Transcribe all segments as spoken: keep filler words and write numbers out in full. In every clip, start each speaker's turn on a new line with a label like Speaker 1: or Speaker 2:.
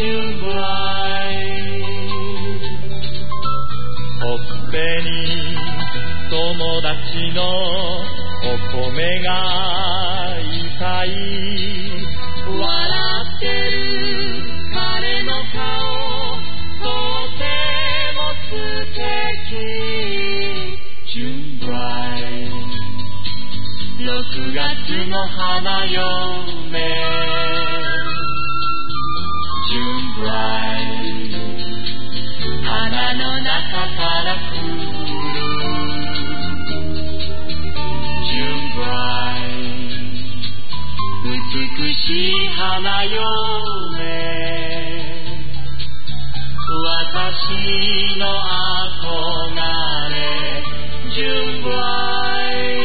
Speaker 1: June bride ほっぺに友達のお米が痛い笑ってる彼の顔とても素敵 June bride ろくがつの花嫁 June bride 花の中から来る June bride 美しい花嫁私の憧れ June bride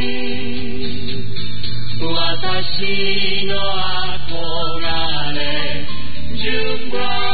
Speaker 1: 私の憧れ June bride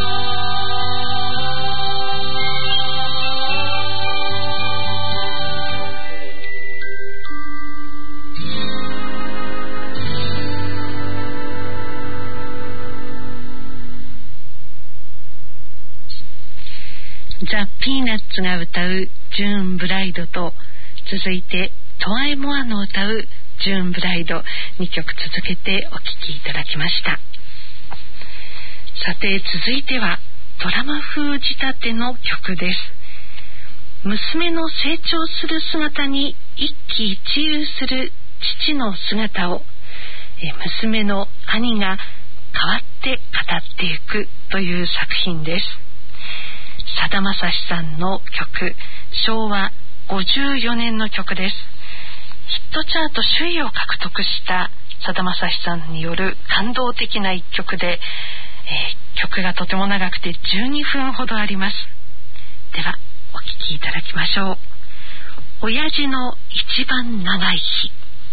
Speaker 2: ザ・ピーナッツが歌うジューンブライドと続いてトワエモアの歌うジューンブライドにきょく続けてお聴きいただきました。さて続いてはドラマ風仕立ての曲です。娘の成長する姿に一喜一憂する父の姿を娘の兄が代わって語っていくという作品です。さだまさしさんの曲、しょうわごじゅうよねんの曲です。ヒットチャート首位を獲得したさだまさしさんによる感動的な一曲で、えー、曲がとても長くてじゅうにふんほどあります。ではお聴きいただきましょう。親父の一番長い日。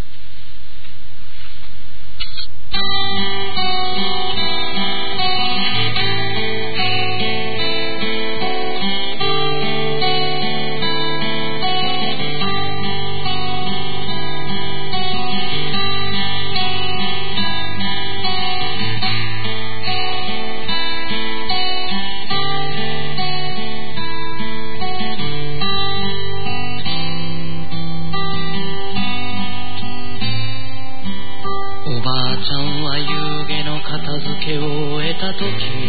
Speaker 1: を終えた時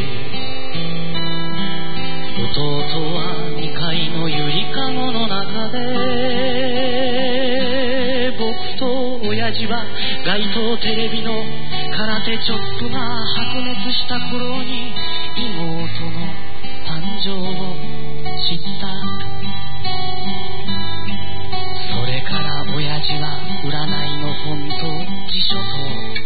Speaker 1: 弟はにかいのゆりかごの中で僕と親父は街頭テレビの空手チョップが白熱した頃に妹の誕生を知った。それから親父は占いの本と辞書と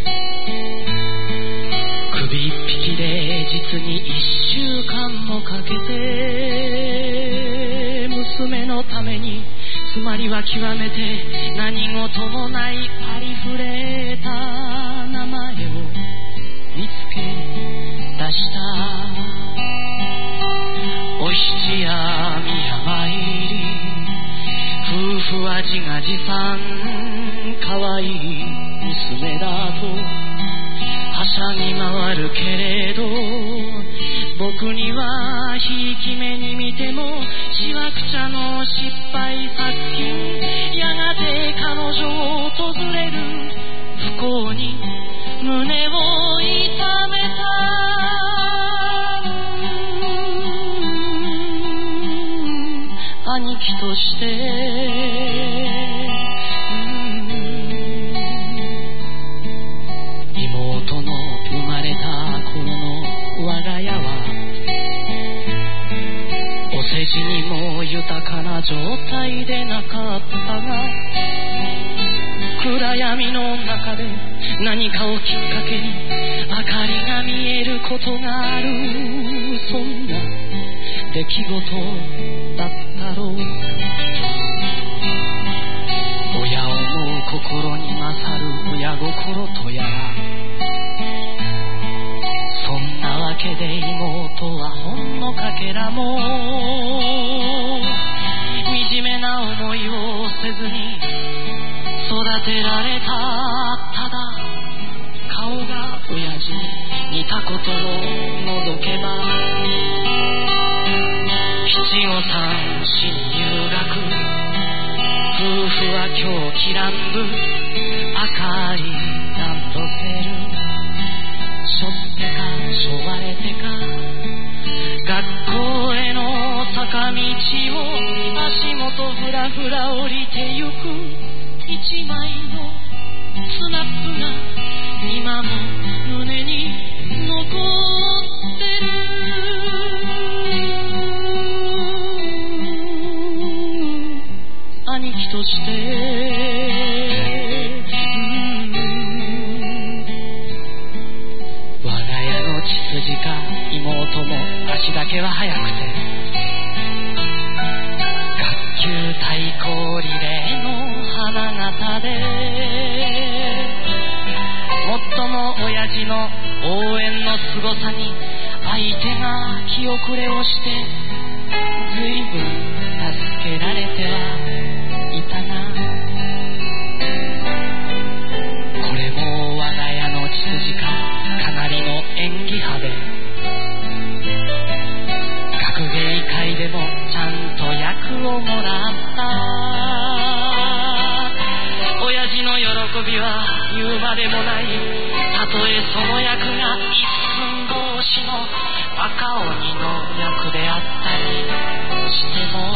Speaker 1: 首一匹で実に一週間もかけて娘のためにつまりは極めて何事もないありふれた名前を見つけ出した。お七や宮参り夫婦は自画自賛かわいい娘だとはしゃぎ回るけれど僕にはひいき目に見てもしわくちゃの失敗作品やがて彼女を訪れる不幸に胸を痛めた。兄貴としてお世辞にも豊かな状態でなかったが暗闇の中で何かをきっかけに明かりが見えることがある。そんな出来事だったろう。親思う心に勝る親心とやらそんなわけで妹はほんのかけらも惨めな思いをせずに育てられた。ただ顔が親父に似たことを覗けば七五三新入学夫婦は今日きらんぶ赤いランドセルしょってかしょわれてか学校への坂道を足元ふらふら降りてゆく一枚のスナップが今も胸に残ってる兄貴として、うん我が家の血筋か妹も足だけは速くて学級対抗リレーの花形で最も親父の応援の凄さに相手が気遅れをして随分助けられてはいたがこれも我が家の血筋かかなりの演技派で学芸会でもちゃんと役をもらった親父の喜びは言うまでもないたとえその役が一寸法師の赤鬼の役であったりしても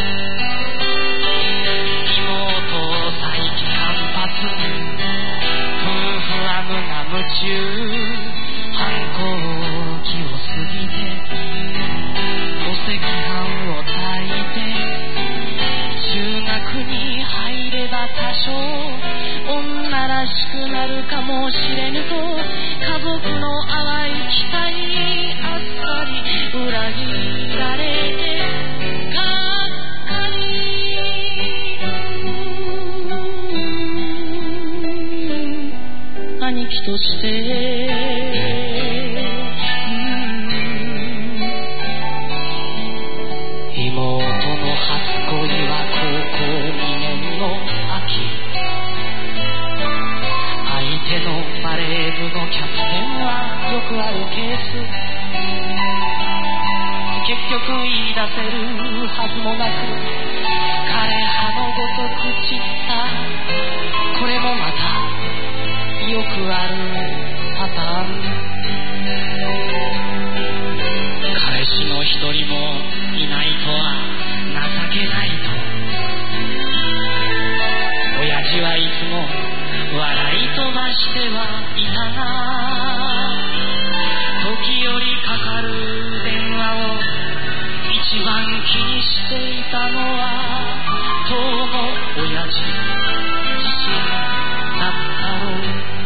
Speaker 1: 妹再起反発夫婦は無我夢中反抗期を過ぎてお赤飯を炊いて中学に入れば多少女らしくなるかもしれぬと家族の淡い期待あっさり裏切られてがっかり兄貴として妹の初恋は高校にねんの秋相手のバレー部のキャプテンはよくあるケース結局言い出せるはずもなく枯葉のごとく散ったこれもまたよくあるパターン彼氏の一人もいないとは情けないと親父はいつも笑い飛ばしてはいたが時折かかる電話を一番気にしていたのは当の親父自身だったろう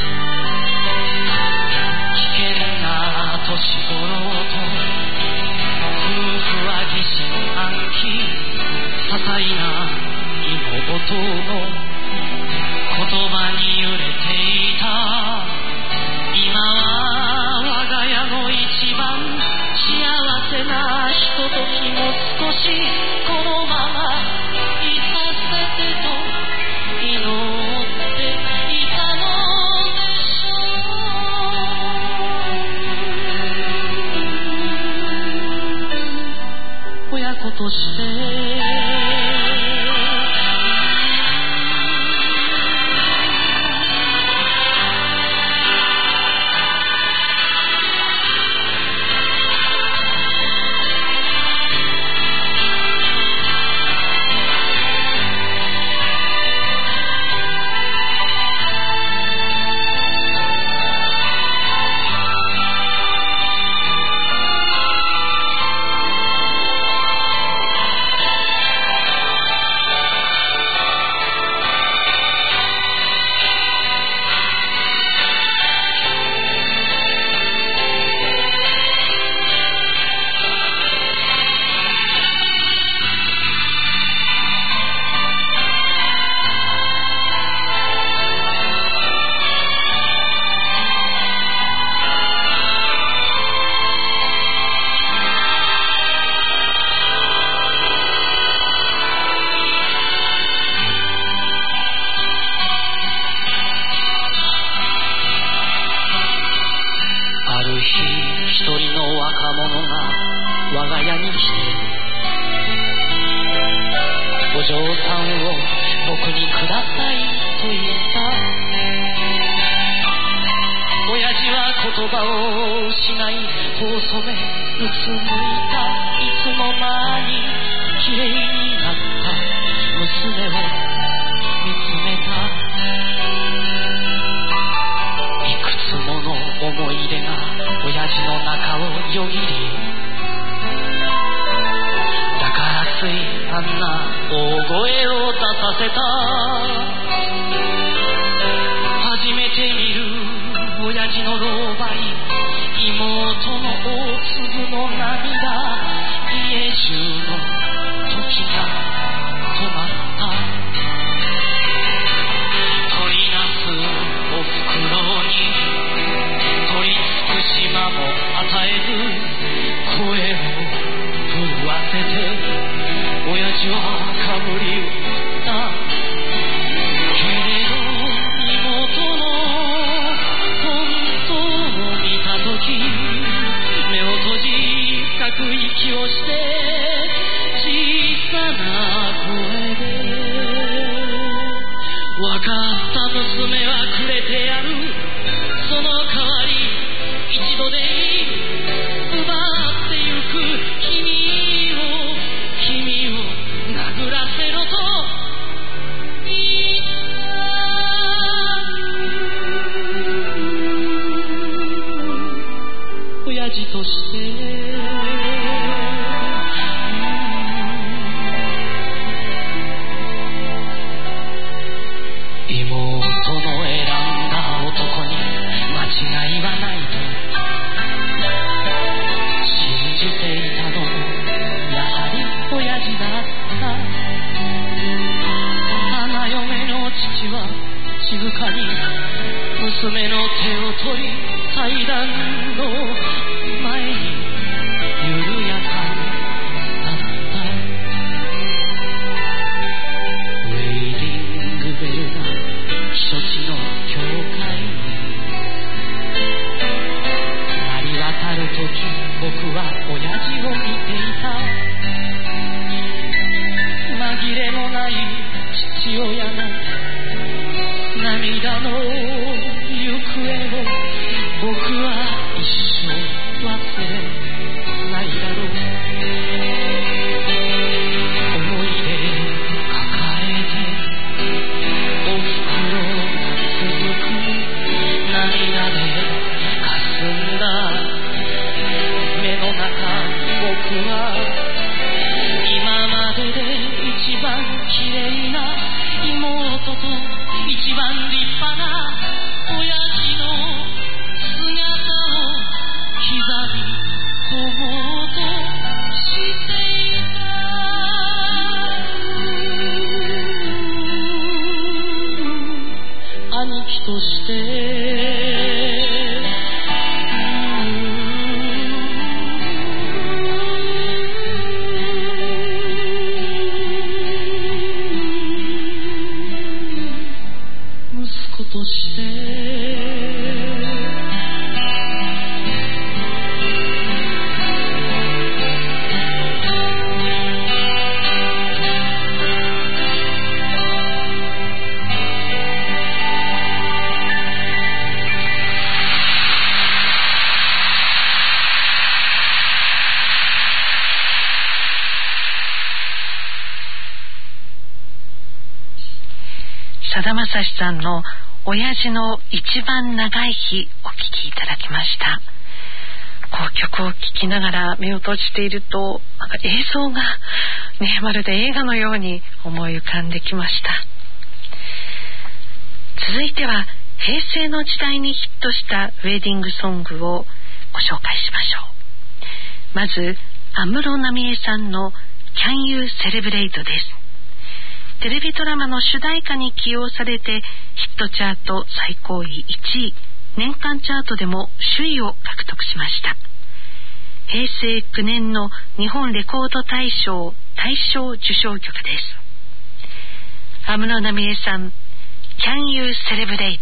Speaker 1: 危険な年頃と夫婦は疑心暗鬼些細な妹の言葉に揺れていた今は我が家の一番幸せなひとときも少しこのままいさせてと祈っていたのでしょう親子として若者が我が家に来て、お嬢さんを僕にくださいと言った。親父は言葉を失い細めうつむいた。いつの間に綺麗になった娘を見つめた。いくつもの思い出が親父の中をよぎり、だからついあんな大声を出させた。初めて見る親父の老媒、妹の大粒の涙、家中の時が止まった。取りなすおふくろに取りつく島も与えず、声を震わせて親父はかぶり打った。けれど妹の目を閉じ深く息をして小さな声で、分かった娘はくれてやる。その代わり一度でいい奪ってゆく。君を君を殴らせろと言った親父として妹の選んだ男に間違いはないと信じていたのもやはり親父だった。花嫁の父は静かに娘の手を取り祭壇の前に緩やかに立った。ウェイディングベルが避暑地の教会に鳴り渡るとき、僕は親父を見ていた。紛れもない父親の涙の行方を僕は一生忘れないだろう。思い出抱えておふくろ続く涙で霞んだ目の中、僕は今までで一番綺麗な妹と一番立派な親父の姿を膝に込もうとしていた。兄貴として息子として
Speaker 2: さだまさしさんの親父の一番長い日お聴きいただきました。こう曲を聴きながら目を閉じていると、なんか映像が、ね、まるで映画のように思い浮かんできました。続いては平成の時代にヒットしたウェディングソングをご紹介しましょう。まず安室奈美恵さんの Can You Celebrate です。テレビドラマの主題歌に起用されてヒットチャート最高位いちい、年間チャートでも首位を獲得しました。平成きゅうねんの日本レコード大賞大賞受賞曲です。安室奈美恵さん Can You Celebrate。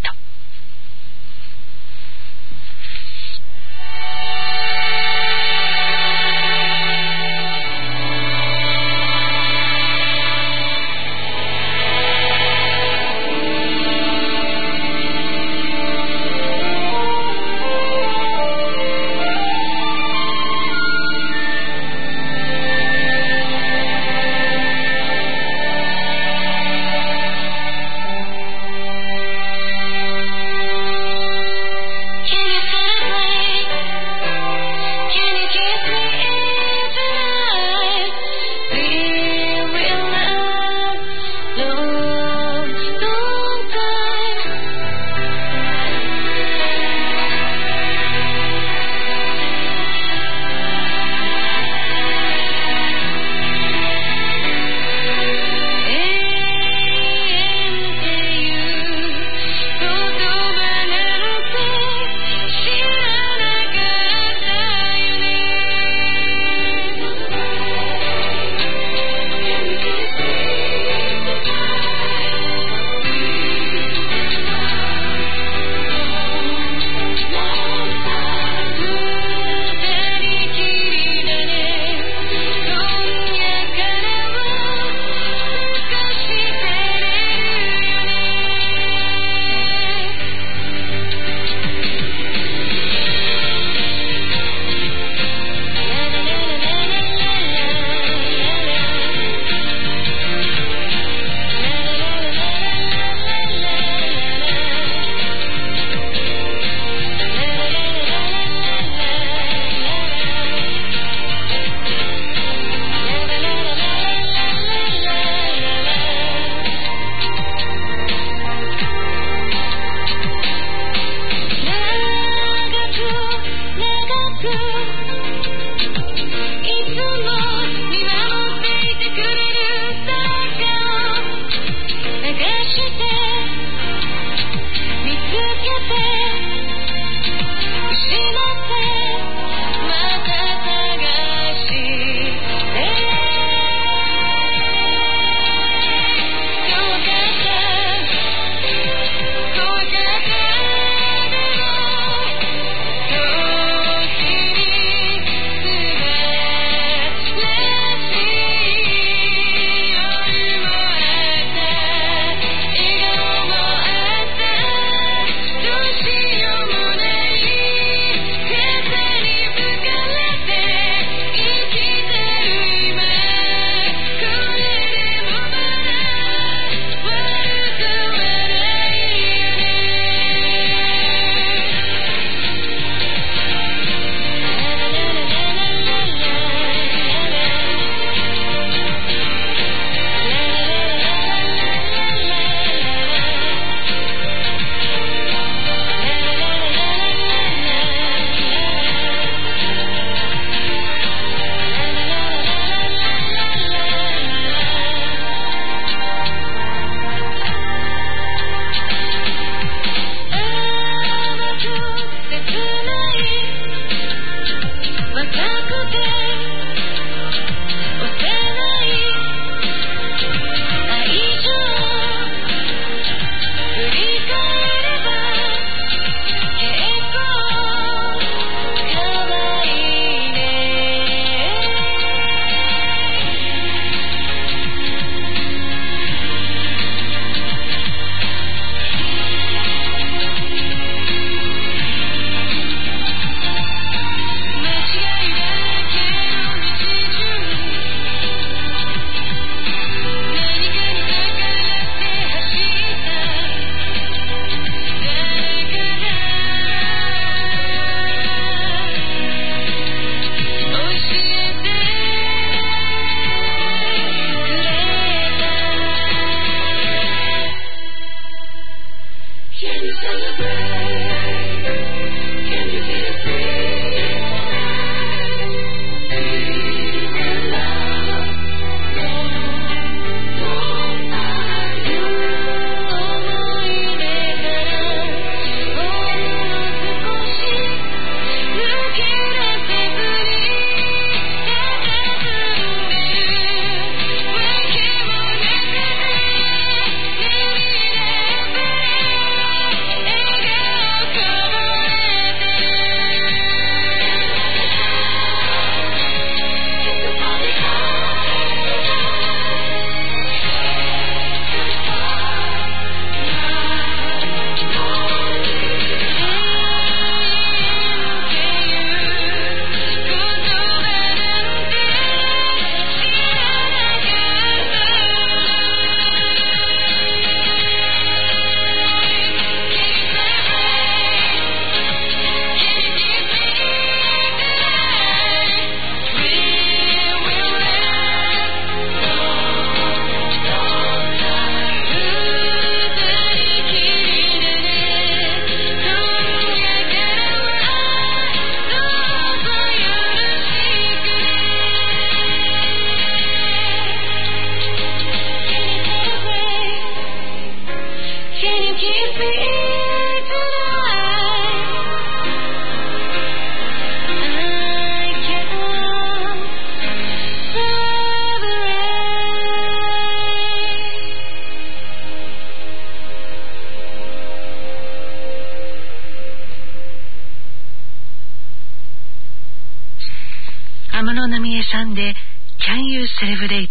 Speaker 2: 安室奈美恵さんで Can You Celebrate でした。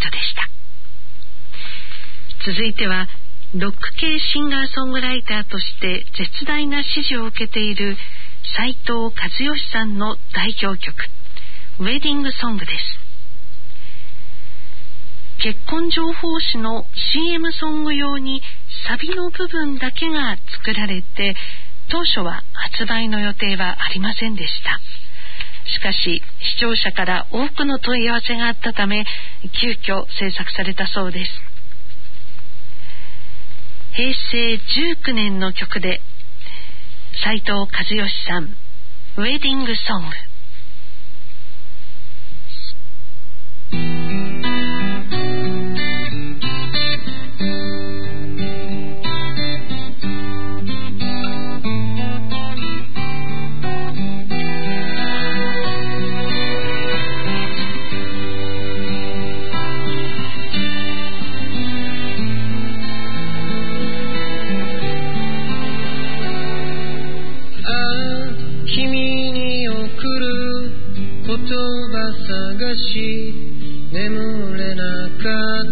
Speaker 2: 続いてはロック系シンガーソングライターとして絶大な支持を受けている斉藤和義さんの代表曲ウェディングソングです。結婚情報誌の シーエム ソング用にサビの部分だけが作られて、当初は発売の予定はありませんでした。しかし視聴者から多くの問い合わせがあったため、急遽制作されたそうです。平成じゅうきゅうねんの曲で斉藤和義さんウェディングソング。
Speaker 3: 眠れなかった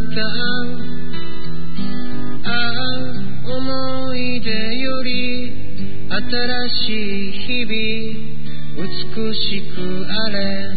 Speaker 3: 。ああ、思い出より新しい日々美しくあれ。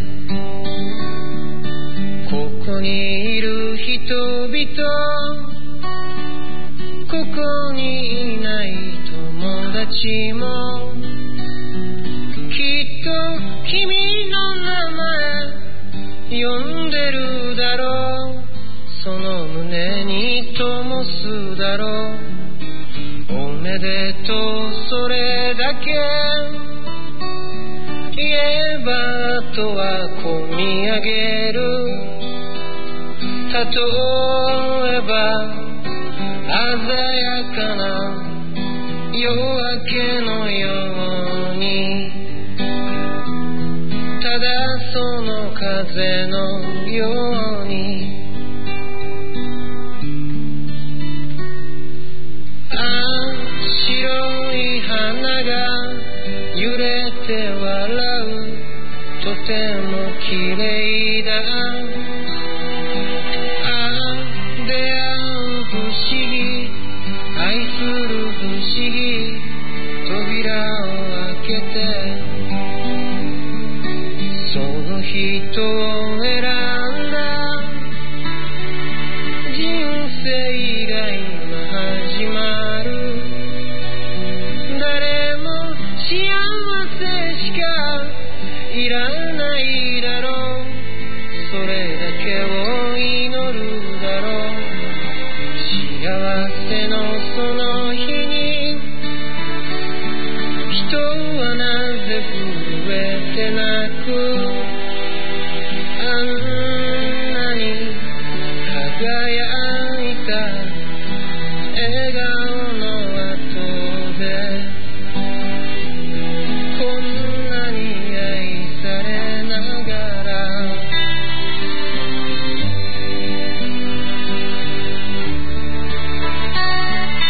Speaker 3: ここにいる人々、ここにいない友達もきっと君の名前呼んでるだろう。その胸に灯すだろう。おめでとう、それだけ言えばあとはこみ上げる。例えば鮮やかな夜明けのように、ただその風のように。ああ、白い花が揺れて笑う。とても綺麗だ。ああ、出会う不思議、愛する不思議、扉を開けてその人を選んだ。人生が今始まる。誰も幸せしかいらないだろう。それだけを祈るだろう。幸せのその日に人はなぜ震えて泣く。あんなに輝いた笑顔の後でこんなに愛されながら。あ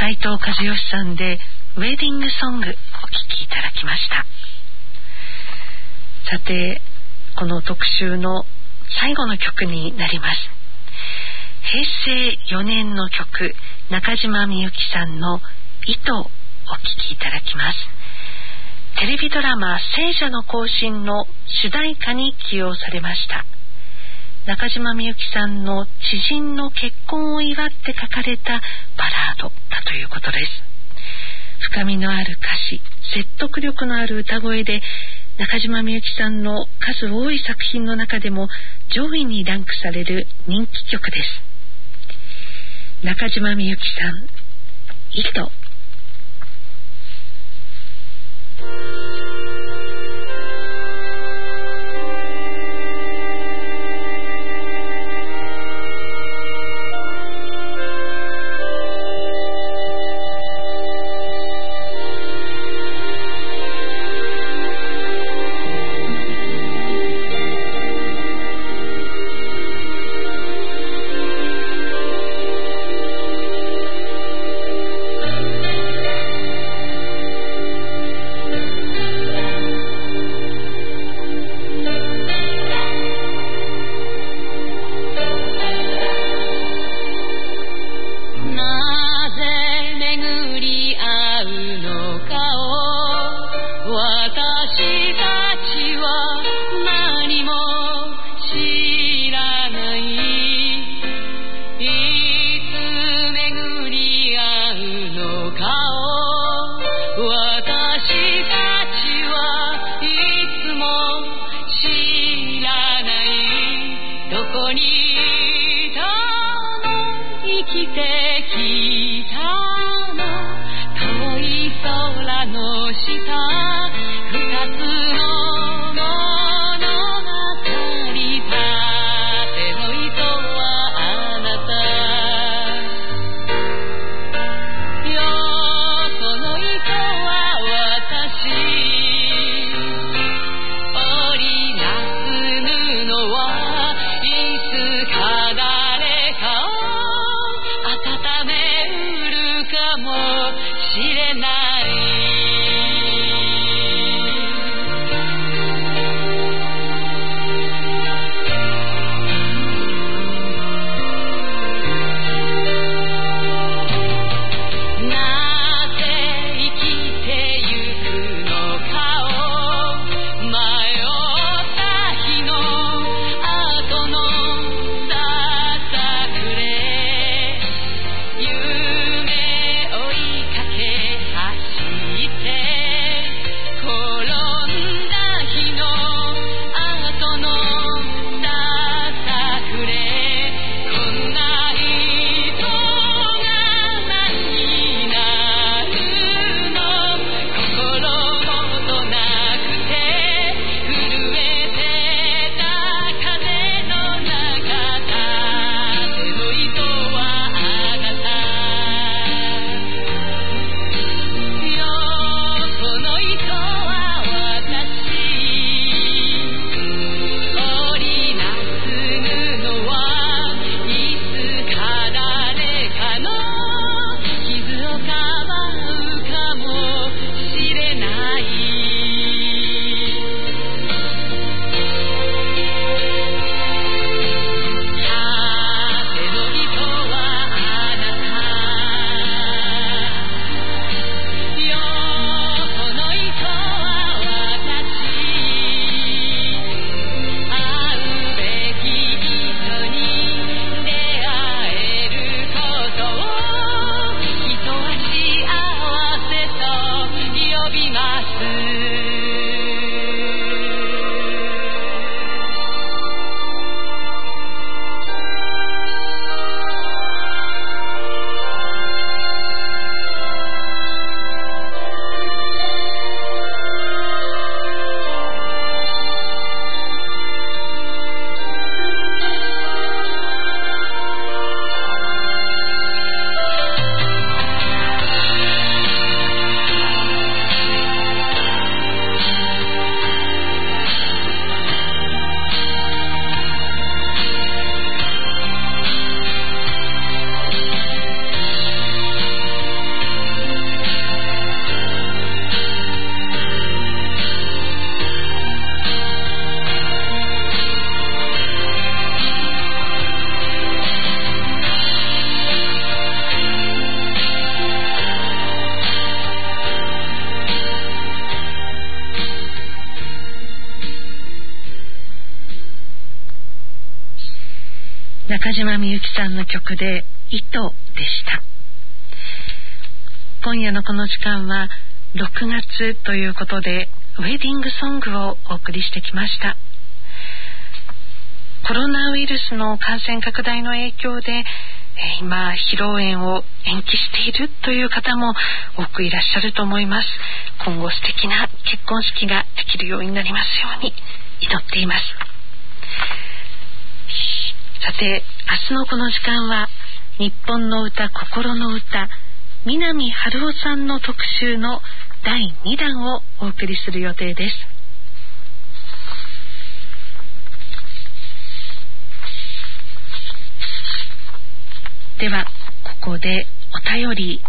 Speaker 2: 斉藤和義さんでウェディングソングお聴きいただきました。さて、この特集の最後の曲になります。へいせいよねんの曲、中島みゆきさんの糸をお聴きいただきます。テレビドラマ聖者の行進の主題歌に起用されました。中島みゆきさんの知人の結婚を祝って書かれたバラードだということです。深みのある歌詞、説得力のある歌声で中島みゆきさんの数多い作品の中でも上位にランクされる人気曲です。中島みゆきさん、糸。
Speaker 4: 温め
Speaker 2: 山みゆきさんの曲で糸でした。今夜のこの時間はろくがつということでウェディングソングをお送りしてきました。コロナウイルスの感染拡大の影響で今披露宴を延期しているという方も多くいらっしゃると思います。今後素敵な結婚式ができるようになりますように祈っています。さて、明日のこの時間は日本の歌、心の歌、南春夫さんの特集のだいにだんをお送りする予定です。ではここでお便り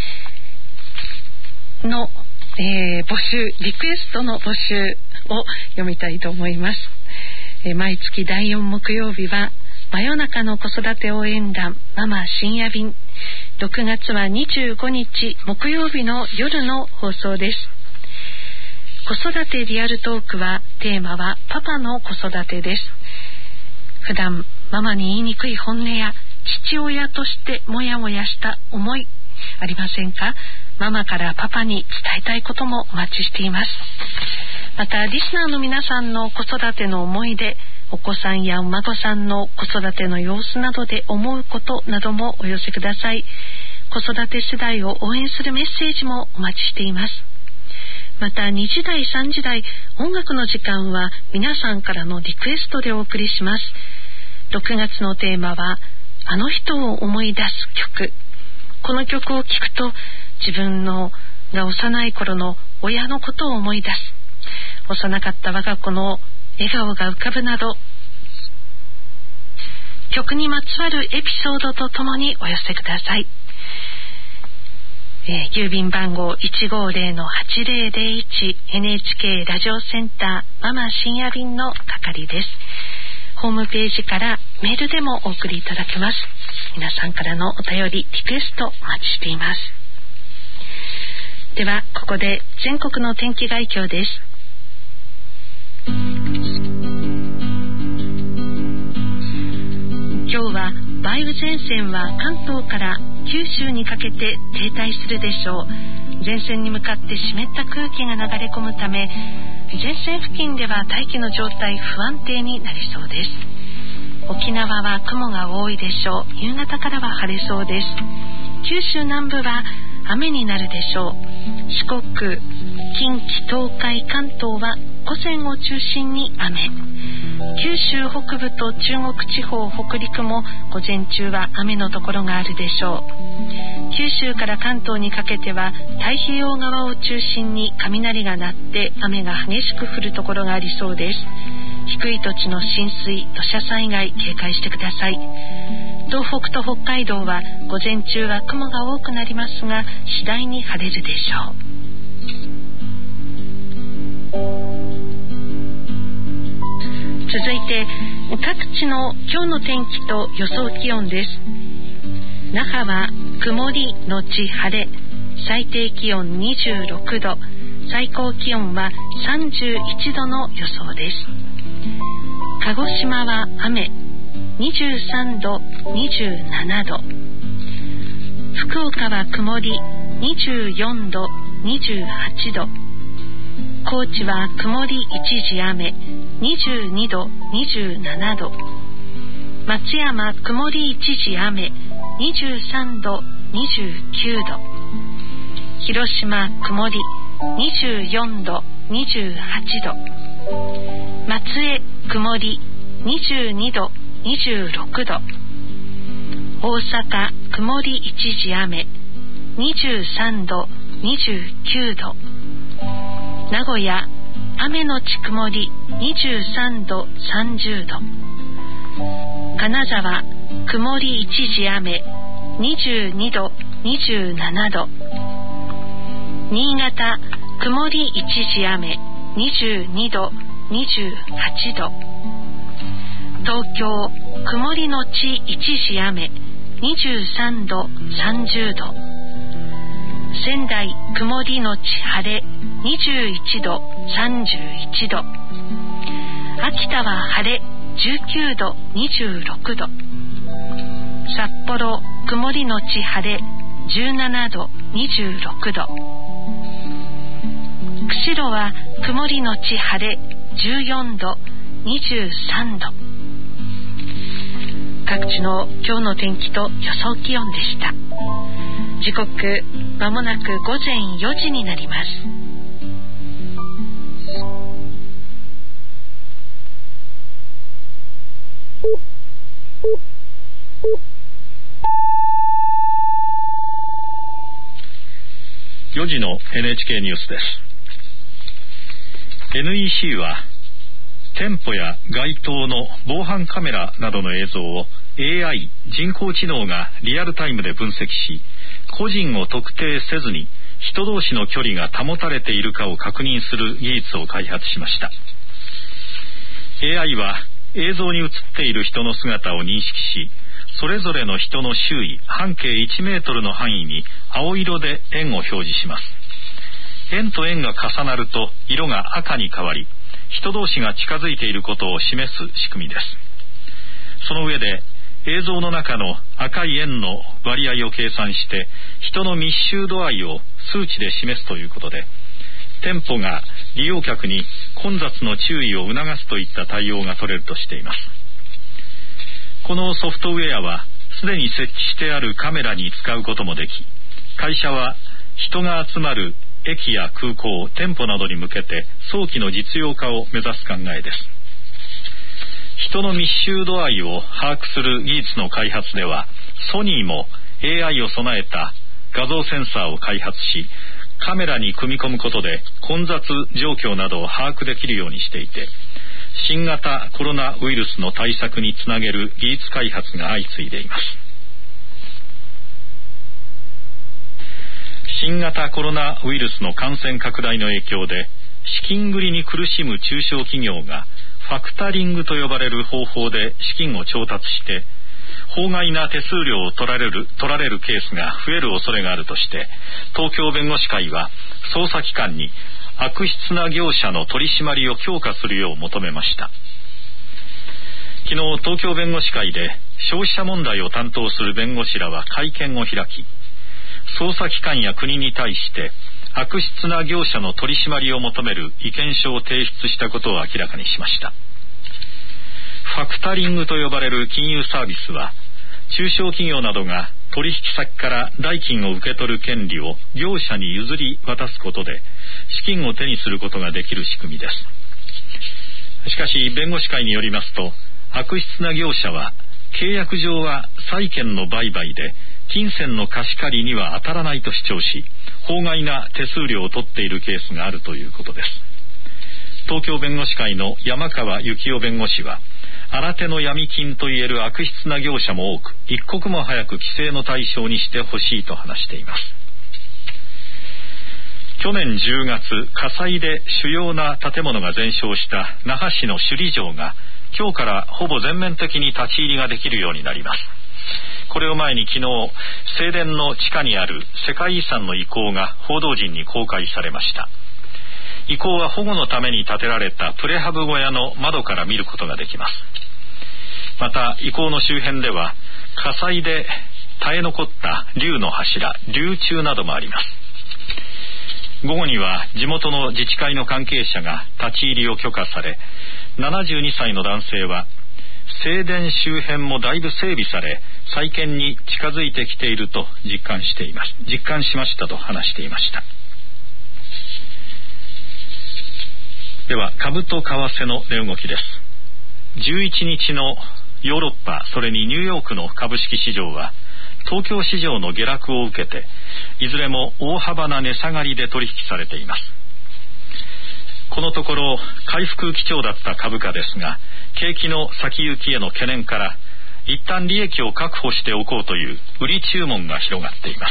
Speaker 2: の、えー、募集リクエストの募集を読みたいと思います。えー、毎月だいよん木曜日は真夜中の子育て応援団ママ深夜便。ろくがつはにじゅうごにち木曜日の夜の放送です。子育てリアルトークはテーマはパパの子育てです。普段ママに言いにくい本音や父親としてもやもやした思いありませんか？ママからパパに伝えたいこともお待ちしています。またリスナーの皆さんの子育ての思い出、お子さんやお孫さんの子育ての様子などで思うことなどもお寄せください。子育て世代を応援するメッセージもお待ちしています。またにじ台さんじ台音楽の時間は皆さんからのリクエストでお送りします。ろくがつのテーマはあの人を思い出す曲。この曲を聴くと自分のが幼い頃の親のことを思い出す。幼かった我が子の笑顔が浮かぶなど曲にまつわるエピソードとともにお寄せください。えー、郵便番号 いちごーぜろのはちぜろぜろいち エヌエイチケー ラジオセンターママ深夜便の係です。ホームページからメールでもお送りいただけます。皆さんからのお便りリクエストお待ちしています。ではここで全国の天気概況です。今日は梅雨前線は関東から九州にかけて停滞するでしょう。前線に向かって湿った空気が流れ込むため前線付近では大気の状態不安定になりそうです。沖縄は雲が多いでしょう。夕方からは晴れそうです。九州南部は雨になるでしょう。四国、近畿、東海、関東は午前を中心に雨。九州北部と中国地方、北陸も午前中は雨のところがあるでしょう。九州から関東にかけては太平洋側を中心に雷が鳴って雨が激しく降るところがありそうです。低い土地の浸水、土砂災害警戒してください。東北と北海道は午前中は雲が多くなりますが次第に晴れるでしょう。続いて各地の今日の天気と予想気温です。那覇は曇りのち晴れ、最低気温にじゅうろくど、最高気温はさんじゅういちどの予想です。鹿児島は雨、にじゅうさんど、にじゅうななど。福岡は曇り、にじゅうよんど、にじゅうはちど。高知は曇り一時雨、にじゅうにど、にじゅうななど。松山曇り一時雨、にじゅうさんど、にじゅうきゅうど。広島曇り、にじゅうよんど、にじゅうはちど。松江曇り、にじゅうにど、にじゅうろくど。大阪曇り一時雨、にじゅうさんど、にじゅうきゅうど。名古屋雨のち曇り、にじゅうさんど、さんじゅうど。金沢曇り一時雨、にじゅうにど、にじゅうななど。新潟曇り一時雨、にじゅうにど、にじゅうはちど。東京曇りのち一時雨、にじゅうさんど、さんじゅうど。仙台曇りのち晴れ、にじゅういちど、さんじゅういちど。秋田は晴れ、じゅうきゅうど、にじゅうろくど。 札幌曇りのち晴れじゅうななど、にじゅうろくど、釧路は曇りのち晴れじゅうよんど、にじゅうさんど。各地の今日の天気と予想気温でした。時刻まもなくごぜんよじになります。
Speaker 4: よじの エヌエイチケー ニュースです。 エヌイーシー は店舗や街頭の防犯カメラなどの映像を エーアイ 人工知能がリアルタイムで分析し、個人を特定せずに人同士の距離が保たれているかを確認する技術を開発しました。 エーアイ は映像に映っている人の姿を認識し、それぞれの人の周囲半径いちメートルの範囲に青色で円を表示します。円と円が重なると色が赤に変わり、人同士が近づいていることを示す仕組みです。その上で映像の中の赤い円の割合を計算して人の密集度合いを数値で示すということで、店舗が利用客に混雑の注意を促すといった対応が取れるとしています。このソフトウェアはすでに設置してあるカメラに使うこともでき、会社は人が集まる駅や空港、店舗などに向けて早期の実用化を目指す考えです。人の密集度合いを把握する技術の開発では、ソニーも エーアイ を備えた画像センサーを開発し、カメラに組み込むことで混雑状況などを把握できるようにしていて、新型コロナウイルスの対策につなげる技術開発が相次いでいます。新型コロナウイルスの感染拡大の影響で資金繰りに苦しむ中小企業がファクタリングと呼ばれる方法で資金を調達して法外な手数料を取られる、取られるケースが増える恐れがあるとして、東京弁護士会は捜査機関に悪質な業者の取り締まりを強化するよう求めました。昨日、東京弁護士会で消費者問題を担当する弁護士らは会見を開き、捜査機関や国に対して悪質な業者の取り締まりを求める意見書を提出したことを明らかにしました。ファクタリングと呼ばれる金融サービスは、中小企業などが取引先から代金を受け取る権利を業者に譲り渡すことで資金を手にすることができる仕組みです。しかし弁護士会によりますと、悪質な業者は契約上は債権の売買で金銭の貸し借りには当たらないと主張し、法外な手数料を取っているケースがあるということです。東京弁護士会の山川幸雄弁護士は、新手の闇金といえる悪質な業者も多く、一刻も早く規制の対象にしてほしいと話しています。去年じゅうがつ、火災で主要な建物が全焼した那覇市の首里城が今日からほぼ全面的に立ち入りができるようになります。これを前に昨日、正殿の地下にある世界遺産の遺構が報道陣に公開されました。遺構は保護のために建てられたプレハブ小屋の窓から見ることができます。また遺構の周辺では火災で絶え残った竜の柱、竜柱などもあります。午後には地元の自治会の関係者が立ち入りを許可され、ななじゅうにさいの男性は正殿周辺もだいぶ整備され、再建に近づいてきていると実感しています実感しましたと話していました。では株と為替の値動きです。じゅういちにちのヨーロッパ、それにニューヨークの株式市場は東京市場の下落を受けて、いずれも大幅な値下がりで取引されています。このところ回復基調だった株価ですが、景気の先行きへの懸念から一旦利益を確保しておこうという売り注文が広がっています。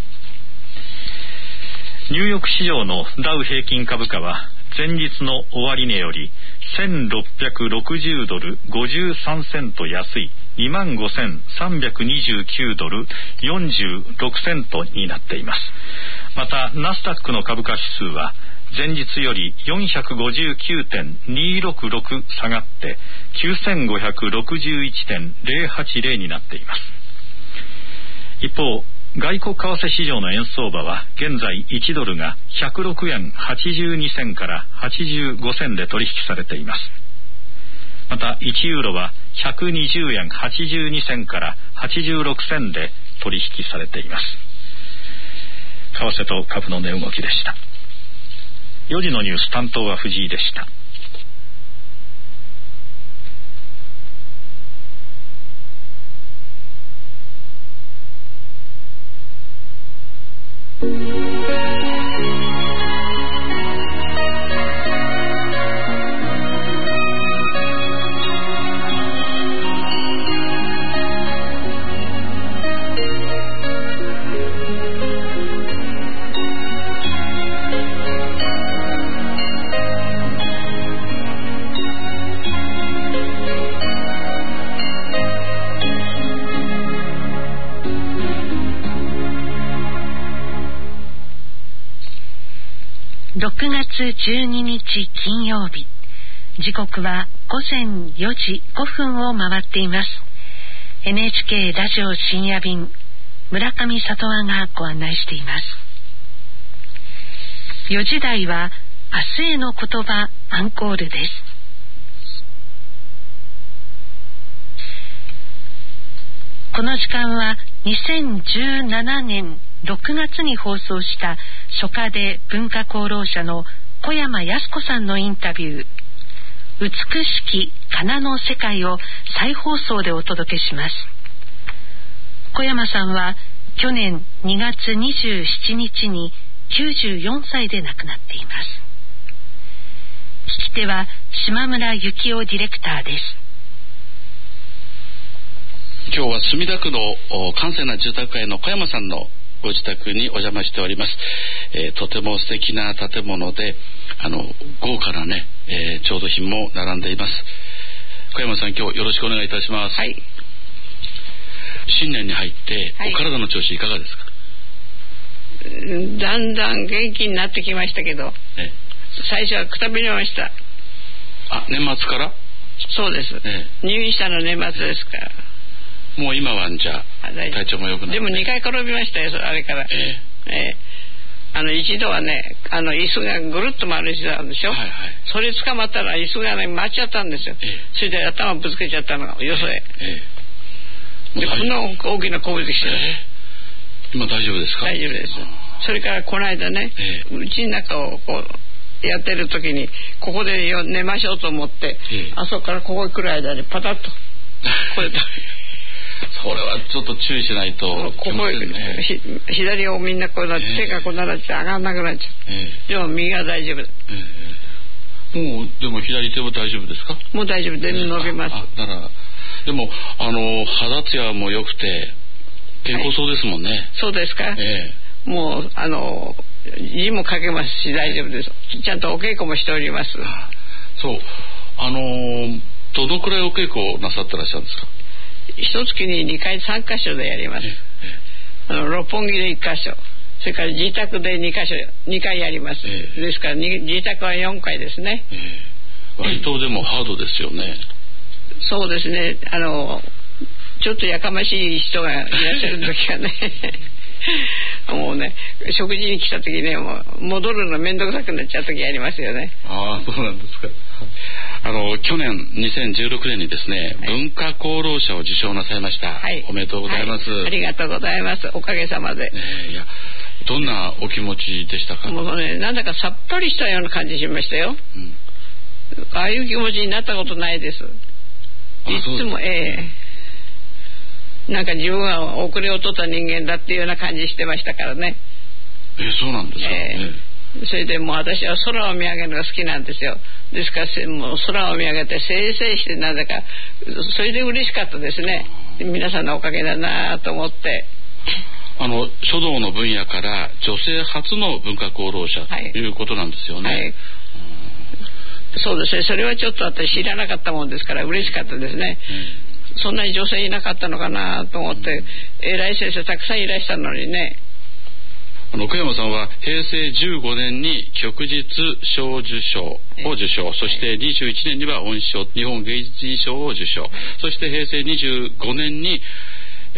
Speaker 4: ニューヨーク市場のダウ平均株価は前日の終値よりせんろっぴゃくろくじゅうドルごじゅうさんセント安い にまんごせんさんびゃくにじゅうきゅうドルよんじゅうろくセントになっています。またナスダックの株価指数は前日より よんひゃくごじゅうきゅうてんにろくろく 下がって きゅうせんごひゃくろくじゅういちてんぜろはちゼロ になっています。 一方、外国為替市場の円相場は現在いちドルがひゃくろくえんはちじゅうにせんからはちじゅうごせんで取引されています。またいちユーロはひゃくにじゅうえんはちじゅうにせんからはちじゅうろくせんで取引されています。為替と株の値動きでした。よじのニュース担当は藤井でした。
Speaker 2: ろくがつじゅうににち金曜日、時刻はごぜんよじごふんを回っています。 エヌエイチケー ラジオ深夜便、村上里和がご案内しています。よじ台は明日への言葉アンコールです。この時間はにせんじゅうななねんろくがつに放送した書家で文化功労者の小山靖子さんのインタビュー、美しき仮名の世界を再放送でお届けします。小山さんは去年にがつにじゅうしちにちにきゅうじゅうよんさいで亡くなっています。聞き手は島村幸男ディレクターです。
Speaker 5: 今日は墨田区の閑静な住宅街の小山さんのご自宅にお邪魔しております。えー、とても素敵な建物で、あの豪華なね、えー、調度品も並んでいます。小山さん、今日よろしくお願いいたします。
Speaker 6: はい。
Speaker 5: 新年に入って、はい、お体の調子いかがですか？
Speaker 6: だんだん元気になってきましたけど、ええ、最初はくたびれました。
Speaker 5: あ、年末から？
Speaker 6: そうです。ええ、入院したの年末ですから。
Speaker 5: もう今はじゃあ体調も良くなって。
Speaker 6: でもにかい転びましたよ、あれから。ええええ、あの一度はね、あの椅子がぐるっと回る椅子なんでしょ、はいはい、それ捕まったら椅子がね回っちゃったんですよ、ええ、それで頭ぶつけちゃったのがよそへ、ええ、でこんな大きなこぶできて、ええ、
Speaker 5: 今大丈夫ですか？
Speaker 6: 大丈夫です。それからこの間ね、ええ、うちの中をこうやってる時にここで寝ましょうと思って、ええ、あそこからここへ来る間にパタッとこれ
Speaker 5: それはちょっと注意しないと、ここ、
Speaker 6: ね、左をみんなこうなって、えー、手がこうなっちゃ上がんなくなっちゃう、えー、でも右は大丈夫、え
Speaker 5: ー、もうでも左手は大丈夫ですか？
Speaker 6: もう大丈夫、全然伸びます。
Speaker 5: ああ、だからでもあの肌ツヤも良くて健康そうですもんね、はい、
Speaker 6: そうですか、えー、もうあの字も書けますし大丈夫です。ちゃんとお稽古もしております。
Speaker 5: あ、そうあのどのくらいお稽古なさってらっしゃるんですか？
Speaker 6: 一月ににかいさんかしょでやります。ええ、あの六本木でいっかしょ、それから自宅でにかしょ、にかいやります。ええ、ですから自宅はよんかいですね。え
Speaker 5: え、割とでもハードですよね。
Speaker 6: そうですね、あのちょっとやかましい人がいらっしゃる時はねもうね、食事に来た時ね、もう戻るの面倒くさくなっちゃう時ありますよね。
Speaker 5: ああ、そうなんですか。あの去年にせんじゅうろくねんにですね、はい、文化功労者を受賞なさいました、はい、おめでとうございます、はい、
Speaker 6: ありがとうございます。おかげさまで、ね、
Speaker 5: いやどんなお気持ちでしたか？
Speaker 6: もうね、なんだかさっぱりしたような感じしましたよ、うん、ああいう気持ちになったことないです。いつもええなんか自分は遅れを取った人間だっていうような感じしてましたからね。
Speaker 5: えー、そうなんですか、えー
Speaker 6: えー、それでもう私は空を見上げるのが好きなんですよ。ですからもう空を見上げてせいせいして、なぜかそれで嬉しかったですね。皆さんのおかげだなと思って。
Speaker 5: あの書道の分野から女性初の文化功労者ということなんですよね、はいはい、
Speaker 6: そうですね。それはちょっと私知らなかったもんですから嬉しかったですね、うん、そんなに女性いなかったのかなと思って、うん、偉い先生たくさんいらしたのにね。
Speaker 5: あの小山さんはへいせいじゅうごねんに旭日小受賞を受賞、そしてにじゅういちねんには恩賞日本芸術院賞を受賞、そしてへいせいにじゅうごねんに、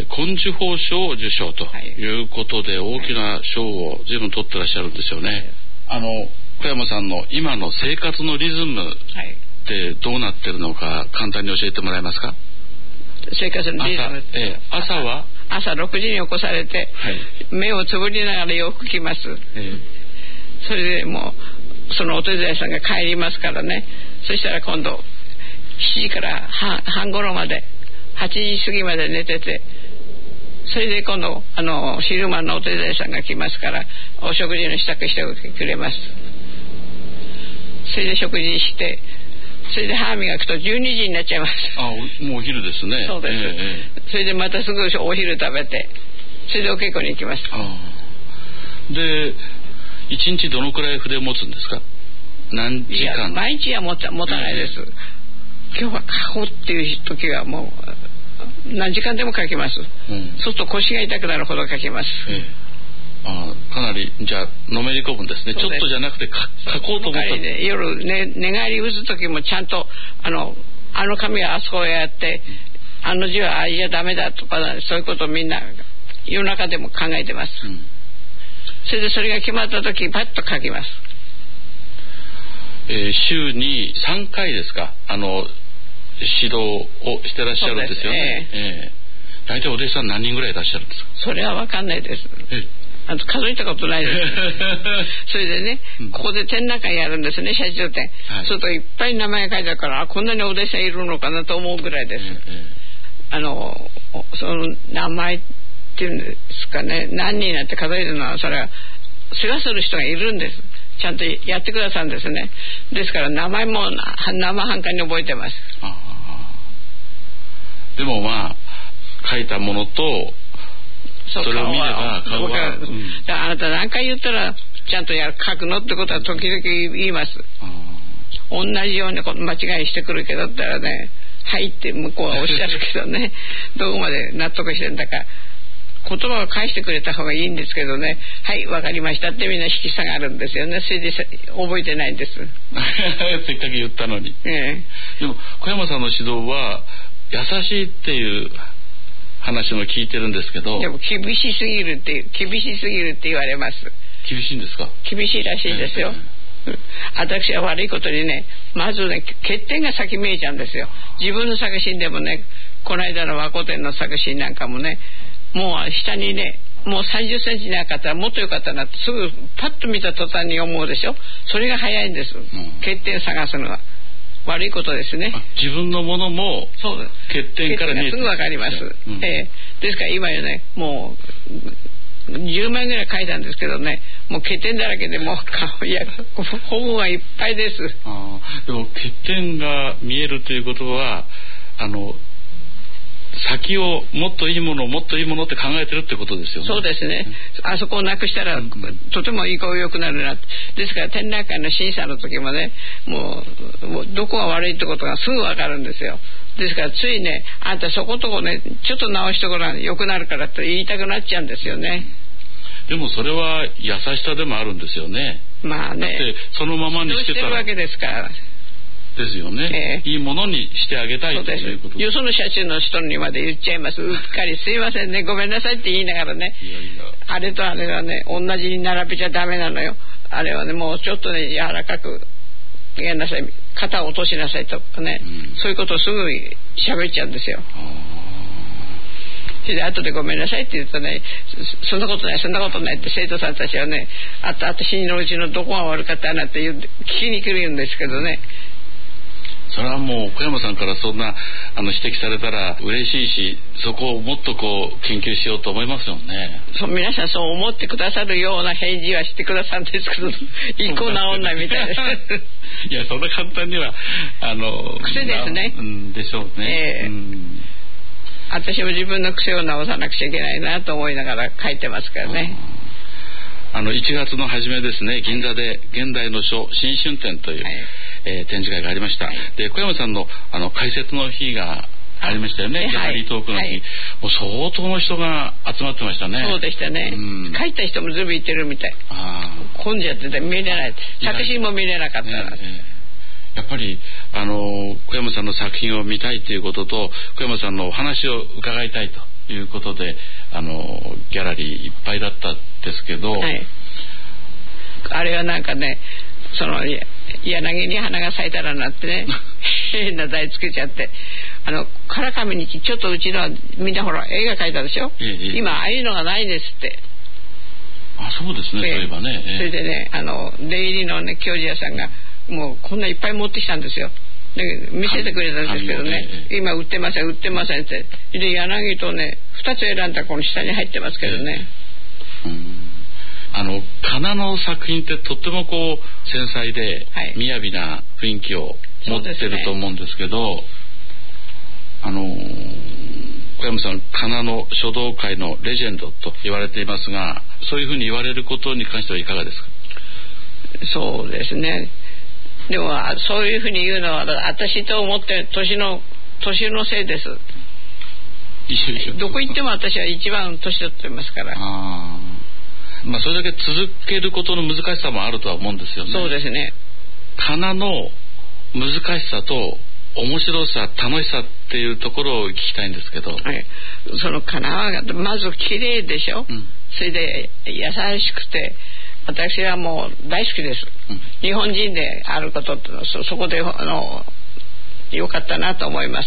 Speaker 5: 昆樹法賞を受賞ということで、はい、大きな賞を随分取ってらっしゃるんですよね、はい、あの小山さんの今の生活のリズムってどうなってるのか簡単に教えてもらえますか？
Speaker 6: 生活のリズムって、
Speaker 5: ええ、朝は
Speaker 6: 朝ろくじに起こされて、はい、目をつぶりながら洋服着ます、ええ、それでもうそのお手伝いさんが帰りますからね。そしたら今度しちじから半頃まではちじ過ぎまで寝てて、それで今度あの昼間のお手伝いさんが来ますからお食事の支度してくれます。それで食事して、それで歯磨くとじゅうにじになっちゃいます。
Speaker 5: あ、もうお昼ですね。
Speaker 6: そうです、えー、それでまたすぐお昼食べて、それでお稽古に行きます。
Speaker 5: あでいちにちどのくらい筆を持つんですか？何時間？
Speaker 6: 毎日は持た、持たないです、えー、今日は書こうっていう時はもう何時間でも書きます、うん、そうすると腰が痛くなるほど書きます、えー
Speaker 5: あかなりじゃあのめり込むんですね。ちょっとじゃなくて書こうと思ったら、
Speaker 6: ね、夜、ね、寝返り打つ時もちゃんとあのあの紙はあそこへやって、うん、あの字はあれじゃダメだとかそういうことをみんな夜中でも考えてます、うん、それでそれが決まった時パッと書きます、
Speaker 5: えー、週にさんかいですか、あの指導をしてらっしゃるんですよね。えーえー、大体お弟子さん何人ぐらいいらっしゃるんですか？
Speaker 6: それは分かんないです。えあと数えたことないですそれでね、うん、ここで展覧会やるんですね、社長展、はい、そうするといっぱい名前が書いてあるから、あこんなにお弟子さんいるのかなと思うぐらいです、うんうん、あのその名前っていうんですかね、何人なって数えるのはそれは世話する人がいるんです。ちゃんとやってくださるんですね。ですから名前も生半可に覚えてます。あ
Speaker 5: でもまあ書いたものとそれを見れば顔は、うん、
Speaker 6: あなた何回言ったらちゃんとやる書くのってことは時々言います。同じように間違いしてくるけどったらね、はいって向こうはおっしゃるけどねどこまで納得してんだか言葉を返してくれた方がいいんですけどね、はい分かりましたってみんな引き下がるんですよね。それで覚えてないんです
Speaker 5: せっかく言ったのに、ええ、でも小山さんの指導は優しいっていう話も聞いてるんですけど、
Speaker 6: でも厳しすぎるって厳しすぎるって言われます。
Speaker 5: 厳しいんですか？
Speaker 6: 厳しいらしいですよ、えー、私は悪いことにね、まずね欠点が先見えちゃうんですよ。自分の作品でもね、この間の和古典の作品なんかもね、もう下にねもうさんじゅっセンチなかったらもっとよかったなってすぐパッと見た途端に思うでしょ。それが早いんです、うん、欠点探すのは悪いことですね。
Speaker 5: 自分のものも欠点から見えて
Speaker 6: すぐ分かります、うん、えー、ですから今よねもうじゅうまいぐらい書いたんですけどね、もう欠点だらけでもういや本がいっぱいです。
Speaker 5: あでも欠点が見えるということはあの先をもっといいものもっといいものって考えてるってことですよね。
Speaker 6: そうですね、あそこをなくしたら、うん、とてもいい子良くなるな。ですから展覧会の審査の時もね、もう、もうどこが悪いってことがすぐ分かるんですよ。ですからついね、あんたそことこねちょっと直しところが良くなるからと言いたくなっちゃうんですよね。
Speaker 5: でもそれは優しさでもあるんですよね。
Speaker 6: まあね、
Speaker 5: だってそのままにしてたら
Speaker 6: してるわけですから
Speaker 5: ですよね、えー、いいものにしてあげたいということです。
Speaker 6: よその社中の人にまで言っちゃいます。うっかりすいませんねごめんなさいって言いながらね、いやいやあれとあれはね同じに並べちゃダメなのよ。あれはねもうちょっとね柔らかくやんなさい、肩を落としなさいとかね、うん、そういうことをすぐ喋っちゃうんですよ。それで後でごめんなさいって言うとね、そんなことないそんなことないって生徒さんたちはね、あと私のうちのどこが悪かったなって言う聞きに来るんですけどね、
Speaker 5: それはもう小山さんからそんなあの指摘されたら嬉しいし、そこをもっとこう研究しようと思いますよね。
Speaker 6: そう皆さんそう思ってくださるような返事はしてくださるんですけど一個直んないみたいです
Speaker 5: いやそんな簡単にはあの
Speaker 6: 癖ですね、
Speaker 5: うん、でしょうね、えーうん、
Speaker 6: 私も自分の癖を直さなくちゃいけないなと思いながら書いてますからね。
Speaker 5: あのいちがつの初めですね、銀座で現代の書新春展という、はいえー、展示会がありました、はい、で小山さんのあの解説の日がありましたよね、ギャラリートークの日、はい、もう相当の人が集まってましたね。
Speaker 6: そうでしたね、うん、書いた人もずいぶんいてるみたい。あ混んじゃってて見れない、作品も見れなかったら、ねえ
Speaker 5: ー、やっぱりあの小山さんの作品を見たいということと小山さんのお話を伺いたいということであのギャラリーいっぱいだったんですけど、はい、
Speaker 6: あれはなんかねその柳に花が咲いたらなってね変な題つけちゃってあの唐紙にちょっとうちのはみんなほら絵が描いたでしょ、ええ、今ああいうのがないですって。
Speaker 5: あ、そうですね、ええ、そういえばね、ええ、
Speaker 6: それでねあの出入りのね教授屋さんがもうこんないっぱい持ってきたんですよ。で見せてくれたんですけどね、ええ、今売ってません売ってませんってで柳とねふたつ選んだこの下に入ってますけどね、
Speaker 5: ええ、うんあのかなの作品ってとってもこう繊細で雅な雰囲気を持ってると思うんですけど、はい、あの小山さんかなの書道界のレジェンドと言われていますがそういうふうに言われることに関してはいかがですか？
Speaker 6: そうですね。でもそういうふうに言うのは私と思って年の年のせいです。どこ行っても私は一番年取ってますから。
Speaker 5: あまあ、それだけ続けることの難しさもあるとは思うんですよね。
Speaker 6: そうですね。
Speaker 5: かなの難しさと面白さ楽しさっていうところを聞きたいんですけど、はい、
Speaker 6: そのかなはまず綺麗でしょ、うん、それで優しくて私はもう大好きです、うん、日本人であることって そ, そこであのよかったなと思います。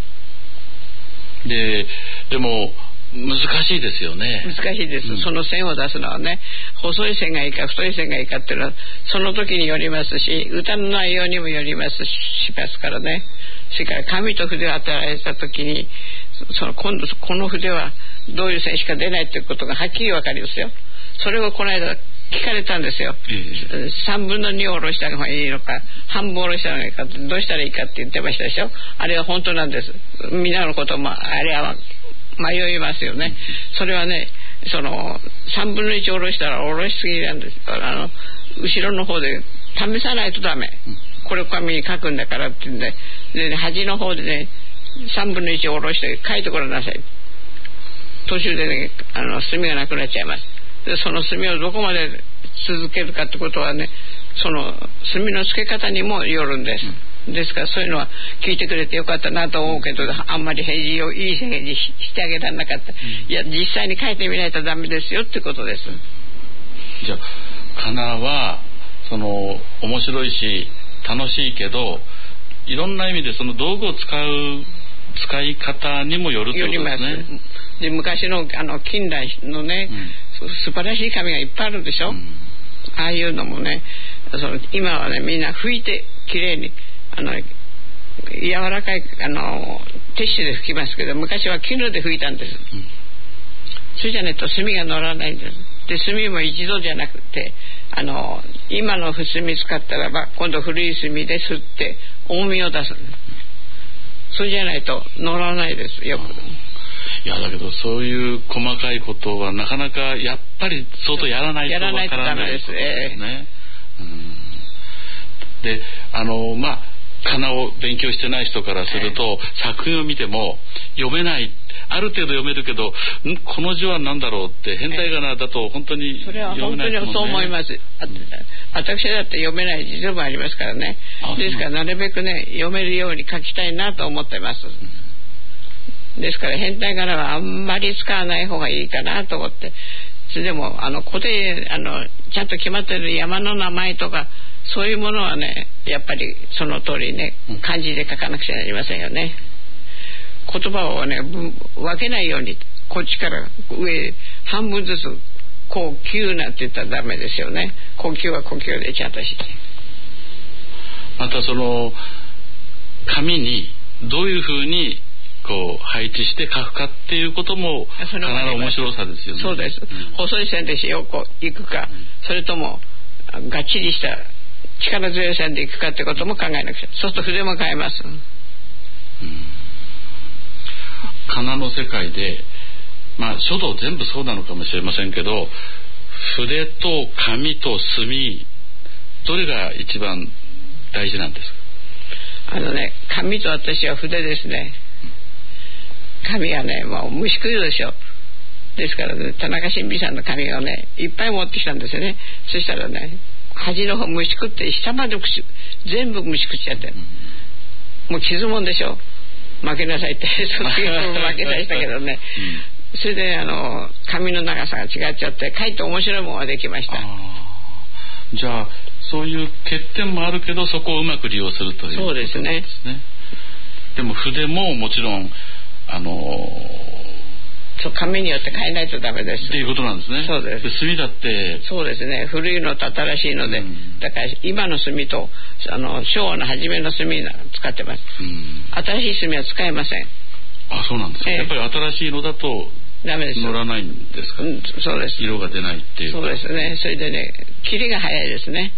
Speaker 5: ででも難しいですよね。
Speaker 6: 難しいです、うん、その線を出すのはね細い線がいいか太い線がいいかっていうのはその時によりますし歌の内容にもよりますしますからね。それから紙と筆を与えられた時にその今度この筆はどういう線しか出ないっていうことがはっきり分かりますよ。それをこの間聞かれたんですよ、えー、さんぶんのにを下ろした方がいいのか半分下ろした方がいいかどうしたらいいかって言ってましたでしょ。あれは本当なんです。皆のこともあれは迷いますよね。それはねそのさんぶんのいち下ろしたら下ろしすぎなんです。あの後ろの方で試さないとダメ、これを紙に書くんだからって言うんで、で、ね、端の方でねさんぶんのいち下ろして書いてごらんなさい。途中でねあの墨がなくなっちゃいます。でその墨をどこまで続けるかってことはねその墨の付け方にもよるんです、うん、ですからそういうのは聞いてくれてよかったなと思うけどあんまり返事をいい返事してあげられなかった、うん、いや実際に書いてみないとダメですよってことです。
Speaker 5: じゃあかなはその面白いし楽しいけどいろんな意味でその道具を使う使い方にもよるってことですね。
Speaker 6: で昔のあの近代のね、うん、素晴らしい紙がいっぱいあるでしょ、うん、ああいうのもねその今はねみんな拭いてきれいにあの柔らかいあのティッシュで拭きますけど昔は絹で拭いたんです、うん、それじゃないと墨が乗らないんです。で墨も一度じゃなくてあの今の墨使ったらば今度古い墨で吸って重みを出すんです。それじゃないと乗らないですよく。
Speaker 5: いやだけどそういう細かいことはなかなかやっぱり相当やらないとわからないですね。であのまあかなを勉強してない人からすると、えー、作品を見ても読めないある程度読めるけどんこの字は何だろうって変態仮名だと本当に読めないですもんね。それは本当にそう思います。
Speaker 6: 私だって読めない字でもありますからね。ですからなるべくね読めるように書きたいなと思ってます、うん、ですから変態仮名はあんまり使わない方がいいかなと思って。でもあの固定あのちゃんと決まってる山の名前とかそういうものはねやっぱりその通りね漢字で書かなくちゃなりませんよね。言葉をね分けないようにこっちから上半分ずつこう急なんて言ったらダメですよね。呼吸は呼吸でちゃんとして。
Speaker 5: またその紙にどういうふうにこう配置して書くかっていうこともかなり面白さですよね。
Speaker 6: そうです、うん、細い線で横行くか、うん、それともがっちりした力強い線で行くかってことも考えなくちゃ。そうすると筆も変えます、うん、
Speaker 5: かなの世界でまあ書道全部そうなのかもしれませんけど筆と紙と墨どれが一番大事なんですか？
Speaker 6: あのね紙と私は筆ですね。紙はねもう虫食うでしょ。ですからね田中新美さんの紙をねいっぱい持ってきたんですよね。そしたらね端の方虫食って下まで全部虫食っちゃってもう傷もんでしょ。 負けなさいって卒業負けさしたけどね、うん、それであの髪の長さが違っちゃってかえって面白いものができました。
Speaker 5: あ、じゃあそういう欠点もあるけどそこをうまく利用するということですね。そうですね。でも筆ももちろんあのー
Speaker 6: そう紙によって変えないとダメです
Speaker 5: っていうことなんですね。
Speaker 6: そうです。
Speaker 5: で墨だって
Speaker 6: そうですね、古いのと新しいので、うん、だから今の墨とあの昭和の初めの墨を使ってます、うん、新しい墨は使えません。
Speaker 5: あ、そうなんですか、えー、やっぱり新しいのだとダメです。乗らないんですか、うん、
Speaker 6: そうです。
Speaker 5: 色が出ないっていう。
Speaker 6: そうですね。それでね切りが早いですね、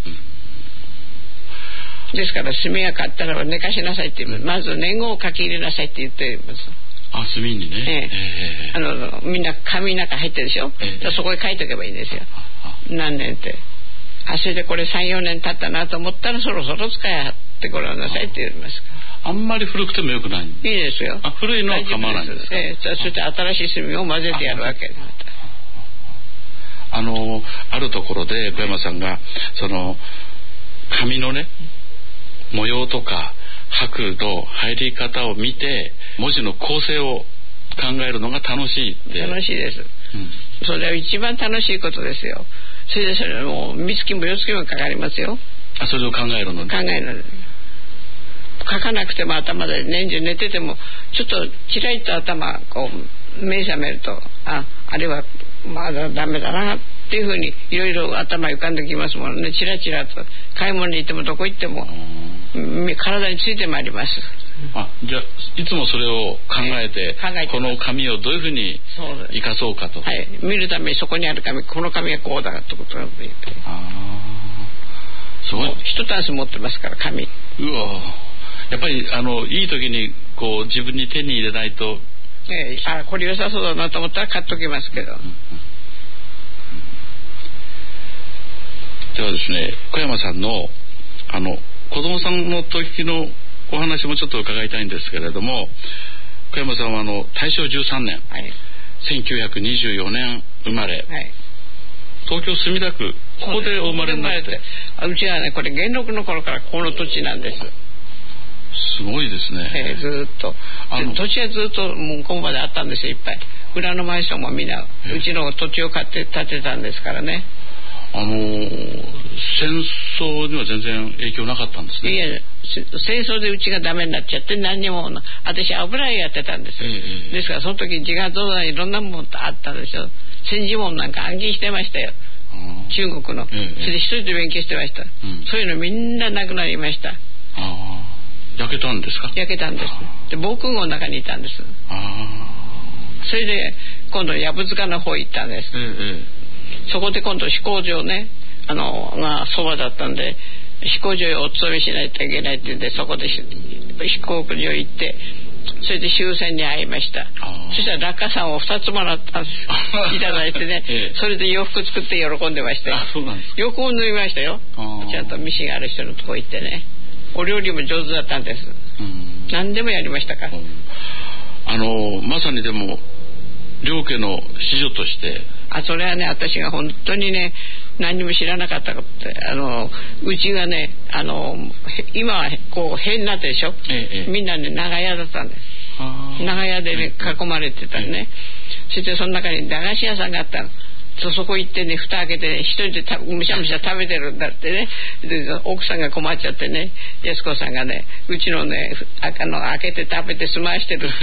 Speaker 6: うん、ですから墨が買ったら寝かしなさいって言う、うん、まず年号を書き入れなさいって言っています。
Speaker 5: あ、墨にね、
Speaker 6: えええー、あのみんな紙の中入ってるでしょ、えー、そこへ書いておけばいいんですよ、何年って。あ、それでこれ さん,よ 年経ったなと思ったらそろそろ使いってごらんなさいって言いますから。
Speaker 5: あんまり古くてもよくない。いい
Speaker 6: ですよ。
Speaker 5: あ、古いのは構わないんですか。
Speaker 6: えー、そして新しい墨を混ぜてやるわけ。
Speaker 5: あ, あのあるところで小山さんがその紙のね模様とか白の入り方を見て文字の構成を考えるのが楽しいって。
Speaker 6: 楽しいです、うん、それは一番楽しいことですよ。それでそれも三月も四月もかかりますよ。
Speaker 5: あ、それを考えるの
Speaker 6: 考えるの書かなくても頭で年中寝ててもちょっとちらりと頭こう目覚めるとああれはまだダメだなっていうふうにいろいろ頭浮かんできますもんね。ちらちらと買い物に行ってもどこ行っても体についてまいります。
Speaker 5: あ、じゃあいつもそれを考えて、えー、考えてこの紙をどういうふうに生かそうかと。
Speaker 6: はい、見るためにそこにある紙、この紙はこうだってことを言って。ああ、すごい。一タンス持ってますから紙。
Speaker 5: うわ、やっぱりあのいい時にこう自分に手に入れないと。
Speaker 6: えー、あ、これ良さそうだなと思ったら買っときますけど。うんうん、
Speaker 5: ではですね、小山さんのあの子供さんの時のお話もちょっと伺いたいんですけれども、小山さんはあの大正じゅうさんねん、はい、せんきゅうひゃくにじゅうよねん生まれ、はい、東京墨田区ここでお生まれになって。
Speaker 6: うちはねこれ元禄の頃からこの土地なんです。
Speaker 5: すごいですね、
Speaker 6: えー、ずっと土地はずっともうここまであったんですよ。いっぱい裏のマンションもみんなうちの土地を買って建てたんですからね。
Speaker 5: あのー、戦争には全然影響なかったんですね。
Speaker 6: いや戦争でうちがダメになっちゃって何にも私油絵やってたんですよ、ええ、ですからその時自画像がいろんなものあったんですよ。戦時門なんか暗記してましたよ、中国の、ええ、それで一人で勉強してました、うん、そういうのみんななくなりました。
Speaker 5: あ、焼けたんですか。
Speaker 6: 焼けたんです。で防空壕の中にいたんです。あ、それで今度藪塚の方行ったんです、ええ、そこで今度飛行場ねあのがそばだったんで飛行場へお勤めしないといけないって言ってそこで飛行場行ってそれで終戦に会いました。そしたら落下傘をふたつもらったんですいただいてね、ええ、それで洋服作って喜んでましたよ。
Speaker 5: そうなんですか。
Speaker 6: 洋服を縫いましたよ。ちゃんとミシンがある人のとこ行ってね、お料理も上手だったんです。うん、何でもやりましたから、うん、
Speaker 5: あのまさにでも両家の子女として
Speaker 6: あ、それはね私が本当にね何にも知らなかったことってあのうちがねあの今はこう変になってでしょ、ええ、みんなね長屋だったんです。長屋でね囲まれてたね、ええ、そしてその中に駄菓子屋さんがあったの。そそこ行ってね蓋開けてね一人でたむしゃむしゃ食べてるんだってね。で奥さんが困っちゃってね安子さんがねうちのねあの開けて食べて済ましてる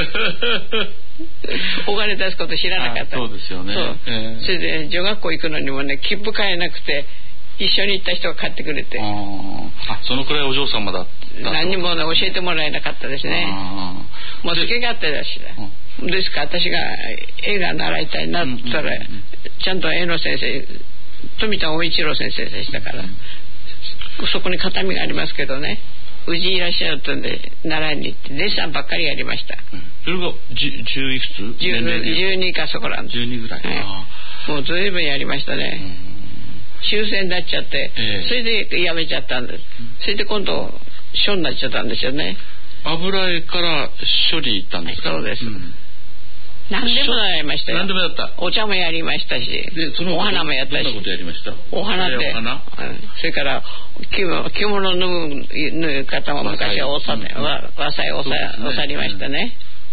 Speaker 6: お金出すこと知らなかった。
Speaker 5: そうですよね。そう、
Speaker 6: えー、それで女学校行くのにもね切符買えなくて一緒に行った人が買ってくれて。
Speaker 5: あ、そのくらいお嬢様だった。
Speaker 6: 何にも、ね、教えてもらえなかったですね。もう好き勝手だしだ。ですから私が絵が習いたいなったら、うんうんうん、ちゃんと絵の先生富田大一郎先生でしたから、うん、そこに形見がありますけどねうちいらっしゃるとんで習いに行ってデッサンばっかりやりました、
Speaker 5: うん、それがじゅういくつ
Speaker 6: じゅうにかそこらん
Speaker 5: じゅうにぐらい、はい、
Speaker 6: もう随分やりましたね、うん、終戦になっちゃって、えー、それで辞めちゃったんです、うん、それで今度書になっちゃったんですよね。
Speaker 5: 油絵から書に行ったんですか。
Speaker 6: はい、そうです、うん、 何でもやりましたよ。
Speaker 5: 何でもやった。
Speaker 6: お茶もやりましたし、でそのお花もやったし。
Speaker 5: どんなことやりました？
Speaker 6: お花で、うん、それから着物、着物を縫う縫う方も昔はおさ、うん、和裁をさりましたね。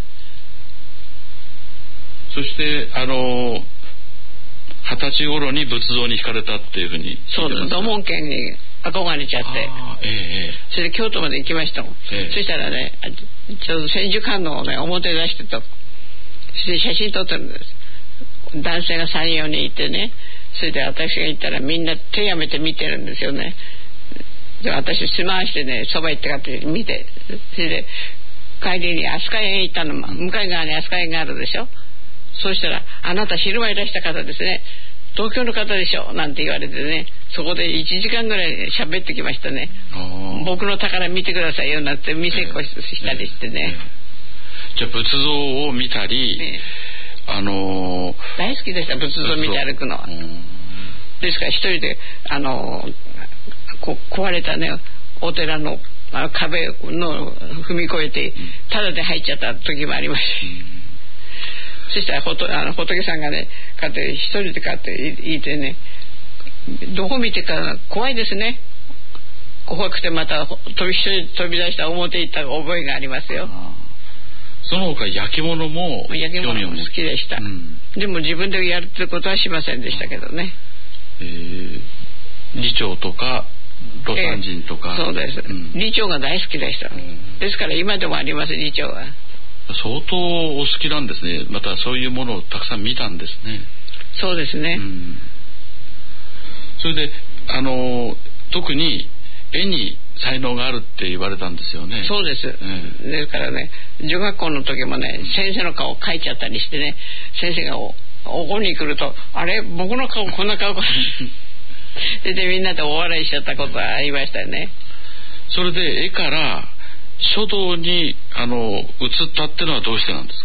Speaker 5: うん、そしてあの二十歳頃に仏像に惹かれたっていうふうに。
Speaker 6: そうです。土門家に憧れちゃって、ええ、それで京都まで行きましたもん。ええ、そしたらね、ちょうど千手観音をね表出してと。それで写真撮ってるんです。男性がさん、よにんいてね、それで私が行ったらみんな手やめて見てるんですよね。で私すまわしてね、そば行ってかって見て、それで帰りに飛鳥園行ったの、向かい側に飛鳥園があるでしょ。そうしたら、あなた昼間いらした方ですね、東京の方でしょなんて言われてね、そこでいちじかんぐらい喋ってきましたね。僕の宝見てくださいよなんて見せっこしたりしてね。えーえー
Speaker 5: じゃあ仏像を見たり、ええ、あのー、
Speaker 6: 大好きでした、仏像を見て歩くのは。ですから一人で、あのー、こ壊れたねお寺の壁の踏み越えてただで入っちゃった時もありました。そしたらほとあの仏さんがねかって一人でかって言ってね、どこ見てか怖いですね。怖くてまた飛び一人飛び出した表行った覚えがありますよ。
Speaker 5: その他焼き物も
Speaker 6: 焼き物も好きでした、うん、でも自分でやるってことはしませんでしたけどね。
Speaker 5: えー、李朝とか魯山人とか、
Speaker 6: えー、そうです、うん、李朝が大好きでした、うん、ですから今でもあります李朝は。
Speaker 5: 相当お好きなんですね。またそういうものをたくさん見たんですね。
Speaker 6: そうですね、うん、
Speaker 5: それであの特に絵に才能があるって言われたんですよね。
Speaker 6: そうです、うん、ですからね女学校の時もね先生の顔を描いちゃったりしてね、先生がおこに来るとあれ僕の顔こんな顔かででみんなでお笑いしちゃったことがありましたよね。
Speaker 5: それで絵から書道にあの移ったってのはどうしてなんですか？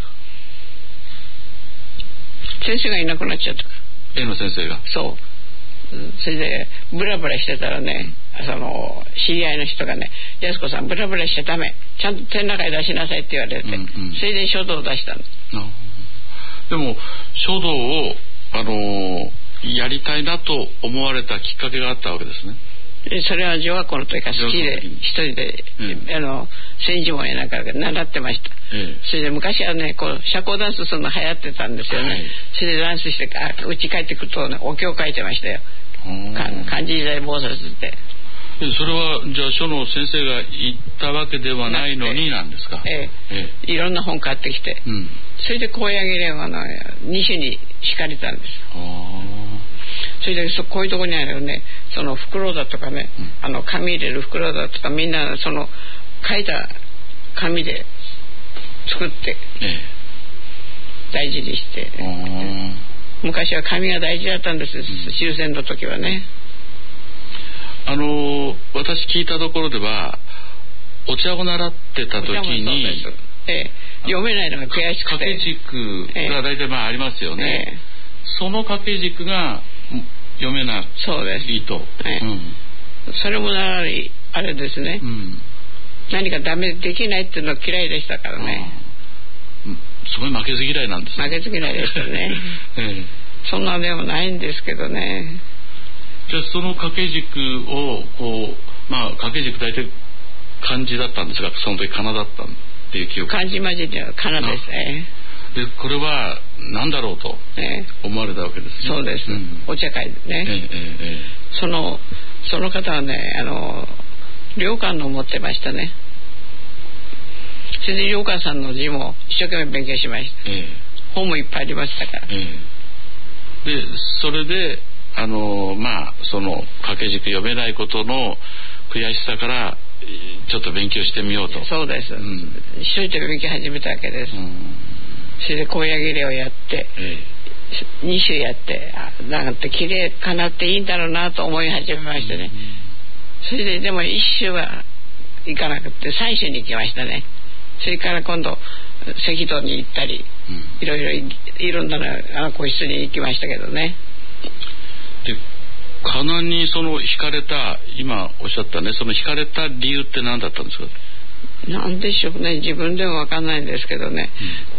Speaker 6: 先生がいなくなっちゃったから。
Speaker 5: 絵の先生が。
Speaker 6: そう。それでブラブラしてたらね、その知り合いの人がね、安子さんブラブラしちゃダメ、ちゃんと展覧会出しなさいって言われて、うんうん、それで書道を出したの。
Speaker 5: でも書道をあのー、やりたいなと思われたきっかけがあったわけですね。
Speaker 6: それは女学校の時から好きで一人で、うん、あの千字文やなんか習ってました、ええ、それで昔はねこう社交ダンスするの流行ってたんですよね、はい、それでダンスしてうち帰ってくると、ね、お経書いてましたよ。漢字時代菩薩って。
Speaker 5: それはじゃあ書の先生が言ったわけではないのになんですか？
Speaker 6: ええええ、いろんな本買ってきて、うん、それで高野木蓮はのに種に惹かれたんです。それでそこういうとこにあるね、その袋だとかね、うん、あの紙入れる袋だとかみんなその書いた紙で作って、ええ、大事にして、昔は紙が大事だったんです、うん、終戦の時はね。
Speaker 5: あの私聞いたところではお茶を習ってた時に、
Speaker 6: ええ、読めないのが悔しくて
Speaker 5: 掛け軸が大体まあありますよね、ええ、その掛け軸が読めないと、
Speaker 6: ええ、うん、それもなりあれですね、うん、何かダメできないっていうのは嫌いでしたからね、
Speaker 5: うん、すごい負けず嫌いなんですね。
Speaker 6: 負けず嫌いでしたね、ええ、そんなでもないんですけどね。
Speaker 5: じゃあその掛け軸をこうまあ掛け軸大体漢字だったんですが、その時仮名だったっていう記憶。
Speaker 6: 漢字混じりは仮名ですね。
Speaker 5: でこれは何だろうと思われたわけですね。
Speaker 6: そうです、うん、お茶会でね、ええええ、そのその方はねあの良寛の持ってましたね。それで良寛さんの字も一生懸命勉強しました、ええ、本もいっぱいありましたから、え
Speaker 5: え、でそれであのまあその掛け軸読めないことの悔しさからちょっと勉強してみようと。
Speaker 6: そうです、うん、一生懸命勉強始めたわけです、うん、それで高野切れをやって、ええ、に種やってなんて綺麗かなっていいんだろうなと思い始めましてね、うん、それででも一種は行かなくて三種に行きましたね。それから今度赤道に行ったり、うん、いろいろいろんなあの個室に行きましたけどね。
Speaker 5: で仮名にその惹かれた今おっしゃったね、その惹かれた理由って何だったんですか？
Speaker 6: なんでしょうね、自分でも分かんないんですけどね、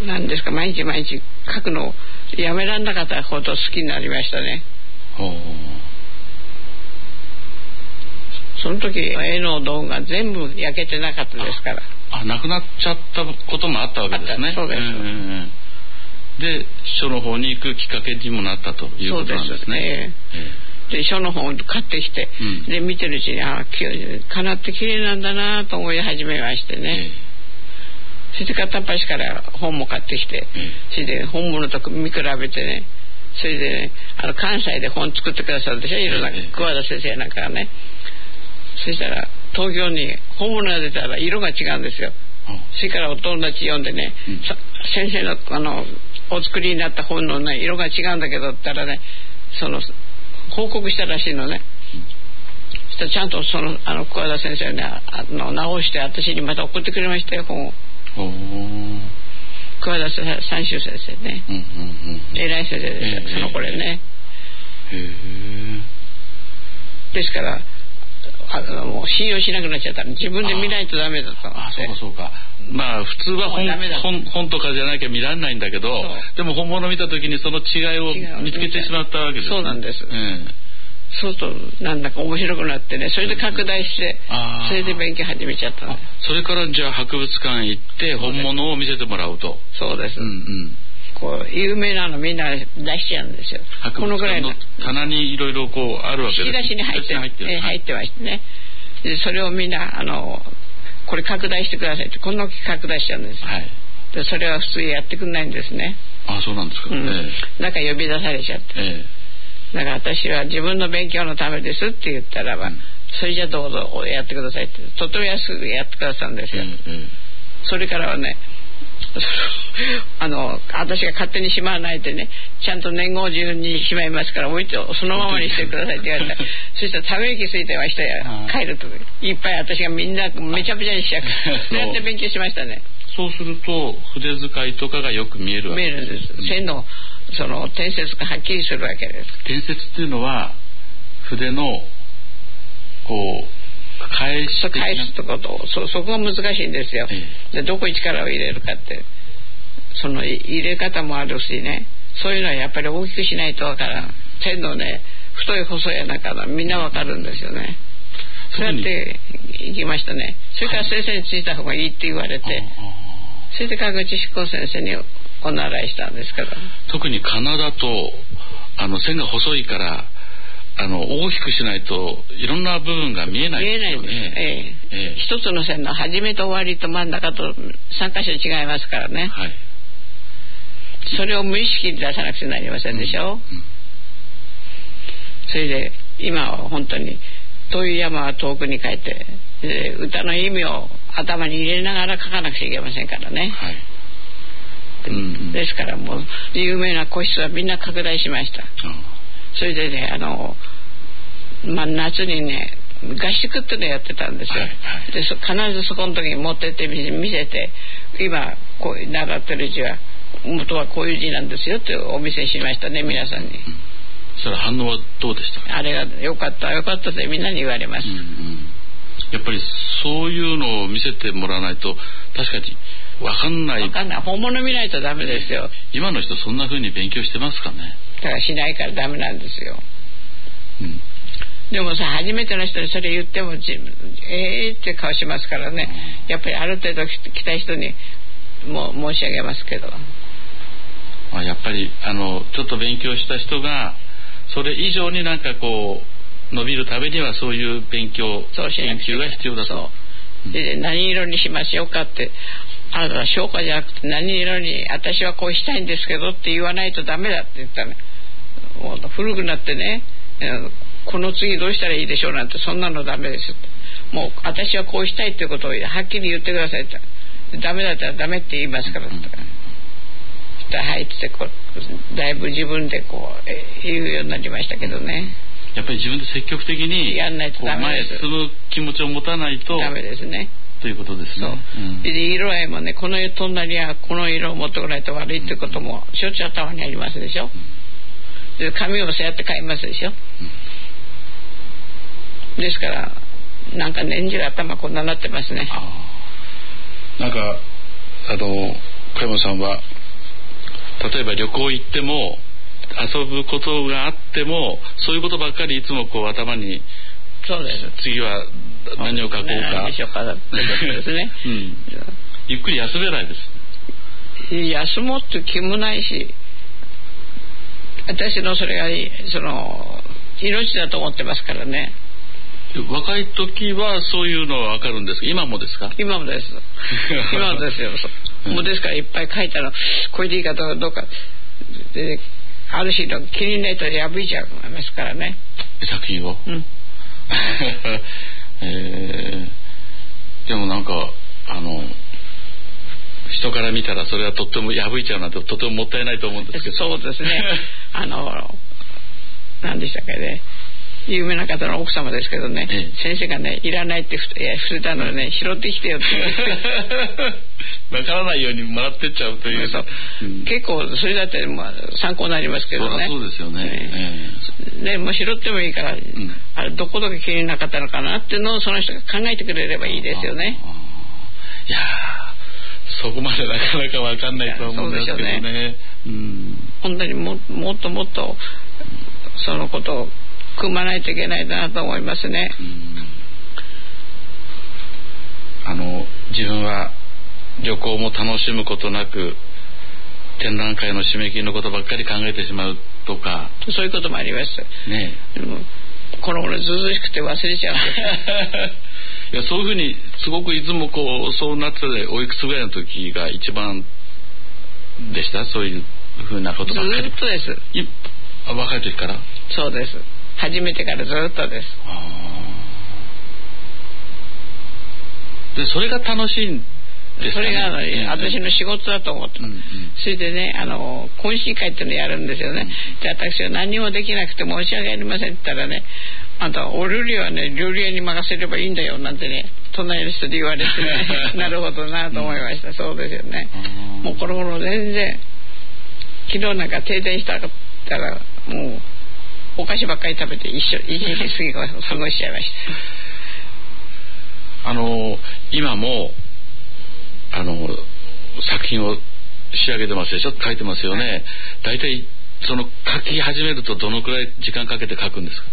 Speaker 6: 何ですか、毎日毎日描くのをやめらんなかったほど好きになりましたね。その時絵の道具が全部焼けてなかったですから。
Speaker 5: あ、なくなっちゃったこともあったわけですね。
Speaker 6: そうです、
Speaker 5: えー、で書の方に行くきっかけにもなったということなんですね。
Speaker 6: そうです、えー、で書の本を買ってきて、うん、で見てるうちにあかなって綺麗なんだなと思い始めましてね、えー、そして片っ端から本も買ってきて、えー、それで本物と見比べてね、それでね、あの関西で本作ってくださるでしょ、いろんな、えー、桑田先生なんかね。そしたら東京に本物が出たら色が違うんですよ。うん、それからお友達読んでね、うん、先生のあのお作りになった本の、ね、色が違うんだけどって言ったらね、その報告したらしいのね。うん、そしたらちゃんとそのあの桑田先生ね、あの直して私にまた送ってくれましたよ、本を。桑田三州先生ね、うんうんうん、偉い先生ですよ、えー、そのこれね。へー。ですからあのもう信用しなくなっちゃった。自分で見ないとダメだったので。
Speaker 5: あ、そうかそうか。まあ普通は 本, 本, 本とかじゃなきゃ見られないんだけど、でも本物見た時にその違いを見つけてしまったわけです、ね。
Speaker 6: そうなんです、うん、そうするとなんだか面白くなってね、それで拡大して、うん、それで勉強始めちゃったの。
Speaker 5: それからじゃあ博物館行って本物を見せてもらうと。
Speaker 6: そうです、うんうん、こう有名なのみんな出しちゃうんですよ。
Speaker 5: このぐらいの棚にいろいろこうあるわけです。
Speaker 6: 引き出しに入って入って、えー、入ってましてね。でそれをみんなあのこれ拡大してくださいって、こんな大きく拡大しちゃうんです、はい、でそれは普通やってくんないんですね。
Speaker 5: あ、そうなんですか、うん、えー、
Speaker 6: なんか呼び出されちゃって、えー、だから私は自分の勉強のためですって言ったらば、うん、それじゃどうぞやってくださいってとても安くやってくださるんですよ、えーえー、それからはねあの私が勝手にしまわないでね、ちゃんと年号順にしまいますから置いてそのままにしてくださいって言われたそしたらため息ついてましたよ。帰るといっぱい私がみんなめちゃめちゃにしちゃうそうやって勉強しましたね。
Speaker 5: そうすると筆使いとかがよく見えるわけです。
Speaker 6: 見えるんです、うん、線のその点節がはっきりするわけです。
Speaker 5: 点節っていうのは筆のこう返し
Speaker 6: 返すとこと、そそこが難しいんですよ、ええ、でどこに力を入れるかって、その入れ方もあるしね、そういうのはやっぱり大きくしないとわからん。線のね太い細いやなんかみんなわかるんですよね。そうやって行きましたね。それから先生についた方がいいって言われて、はい、それで川口志功先生にお習いしたんですけど、
Speaker 5: 特に仮名だとあの線が細いからあの大きくしないといろんな部分が見えないですよね。見えないです、ええええ、
Speaker 6: 一つの線の始めと終わりと真ん中とさん箇所違いますからね、はい、それを無意識に出さなくちゃなりませんでしょ、うんうん、それで今は本当に遠い山は遠くに書いて、歌の意味を頭に入れながら書かなくちゃいけませんからね、はい、うんうん、ですからもう有名な個室はみんな拡大しました、うん、それでねあの、まあ、夏にね合宿ってのやってたんですよ、はいはい、で必ずそこの時に持ってって見せて、今こう習ってる字は元はこういう字なんですよってお見せしましたね、皆さんに、うん、
Speaker 5: それ反応はどうでしたか？
Speaker 6: あれがよかったよかったってみんなに言われます、うんうん、
Speaker 5: やっぱりそういうのを見せてもらわないと確かに分かんない。
Speaker 6: 分かんない。本物見ないとダメですよ。
Speaker 5: 今の人そんな風に勉強してますかね？
Speaker 6: だからしないからダメなんですよ、うん、でもさ初めての人にそれ言ってもえーって顔しますからね、うん、やっぱりある程度来た人にも申し上げますけど、
Speaker 5: まあ、やっぱりあのちょっと勉強した人がそれ以上になんかこう伸びるためにはそういう勉強研究が必要だと。そう、
Speaker 6: で何色にしましょうかって、あなたは消化じゃなくて何色に私はこうしたいんですけどって言わないとダメだって言ったら、もう古くなってね、この次どうしたらいいでしょうなんてそんなのダメですって、もう私はこうしたいってことをはっきり言ってくださいって、ダメだったらダメって言いますからって、うんはいってこうだいぶ自分でこう言うようになりましたけどね、
Speaker 5: やっぱり自分で積極的に
Speaker 6: やんないとダメです。
Speaker 5: 前進む気持ちを持たないと
Speaker 6: ダメですね
Speaker 5: ということですね。そう、うん、で
Speaker 6: 色合いもね、この隣はこの色を持ってこないと悪いってこともしょっちゅう頭にありますでしょ、うん、で紙もそうやって買いますでしょ、うん、ですからなんか年中頭こんなになってますね。
Speaker 5: あ、なんかあの小山さんは例えば旅行行っても遊ぶことがあってもそういうことばっかりいつもこう頭に、
Speaker 6: そうです、
Speaker 5: 次は何を書こうか、
Speaker 6: 何でしょうかですね、
Speaker 5: うん、ゆっくり休めないです。
Speaker 6: 休もうって気もないし、私のそれがその命だと思ってますからね。
Speaker 5: 若い時はそういうのは分かるんですか？今もですか？
Speaker 6: 今もです今もですよもうですからいっぱい書いたのこれでいいかどうかで、ある種の気にないと破いちゃいますからね、
Speaker 5: 作品を、うんえー、でもなんかあの人から見たらそれはとっても破いちゃうなんてとてももったいないと思うんですけど。
Speaker 6: そうですねあの何でしたっけね、有名な方の奥様ですけどね、ええ、先生がねいらないって伏せたのでね、拾ってきてよって
Speaker 5: わからないようにもらってっちゃうという、
Speaker 6: うん、結構それだってまあ参考になりますけどね。
Speaker 5: そうですよね、
Speaker 6: えー、でもう拾ってもいいから、うん、あれどこどこ気になかったのかなっていうのをその人が考えてくれればいいですよね。
Speaker 5: いやそこまでなかなかわかんないと思うんですけどね。そうですよね、うん、
Speaker 6: 本当に も, もっともっとそのことを組まないといけないなと思いますね。うん、
Speaker 5: あの自分は旅行も楽しむことなく展覧会の締め切りのことばっかり考えてしまうとか、
Speaker 6: そういうこともあります、ね、でもこの頃ずうずうしくて忘れちゃうんです
Speaker 5: いやそういうふうにすごくいつもこうそうなってて、おいくつぐらいの時が一番でした？そういうふうなことばっかり。
Speaker 6: ずっとです。
Speaker 5: あ、若い時から？
Speaker 6: そうです。初めてからずっとです。
Speaker 5: でそれが楽しいんですかね。
Speaker 6: それが、ね、私の仕事だと思って、うんうん、それでねあの懇親会っていうのをやるんですよね、うん、で私は何もできなくて申し訳ありませんって言ったらね、あんたお料理はね料理屋に任せればいいんだよなんてね隣の人で言われてねなるほどなと思いました、うん、そうですよね。もうこの頃全然昨日なんか停電したらもうお菓子ばっかり食べて一緒一日過ご過ごしちゃいました
Speaker 5: あの今もあの作品を仕上げてますでしょ、書いてますよね。だいたいその書き始めるとどのくらい時間かけて書くんですか？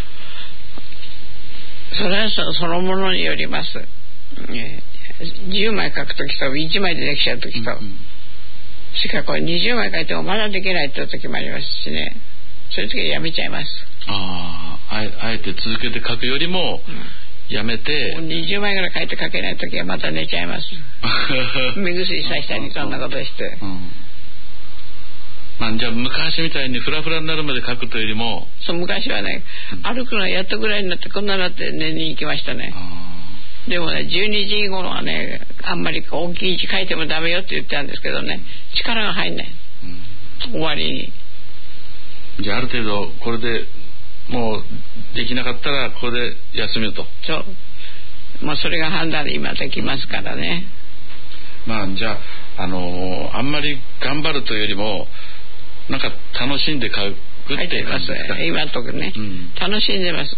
Speaker 6: それは そ, そのものによります、ね、じゅうまい書くときといちまいでできちゃうときと、うんうん、しかこれにじゅうまい書いてもまだできないって時もありますしね、そういう時はやめちゃいます。
Speaker 5: ああ、あえて続けて書くよりも、うんやめて
Speaker 6: にじゅうまいぐらい書いて書けないときはまた寝ちゃいます目薬さしたりそんなことして、うん、
Speaker 5: まあ、じゃあ昔みたいにフラフラになるまで書くというよりも、
Speaker 6: そう昔はね、うん、歩くのやっとぐらいになってこんなになって寝に行きましたね。でもねじゅうにじ頃はねあんまり大きい字書いてもダメよって言ってたんですけどね、力が入んない、うん、終わりに。
Speaker 5: じゃあある程度これでもうできなかったらここで休めると。
Speaker 6: そう、まあ、それが判断で今できますからね。
Speaker 5: まあじゃあ、あのー、あんまり頑張るというよりもなんか楽しんで書くっていう感じですか？
Speaker 6: 今のところね、うん、楽しんでます、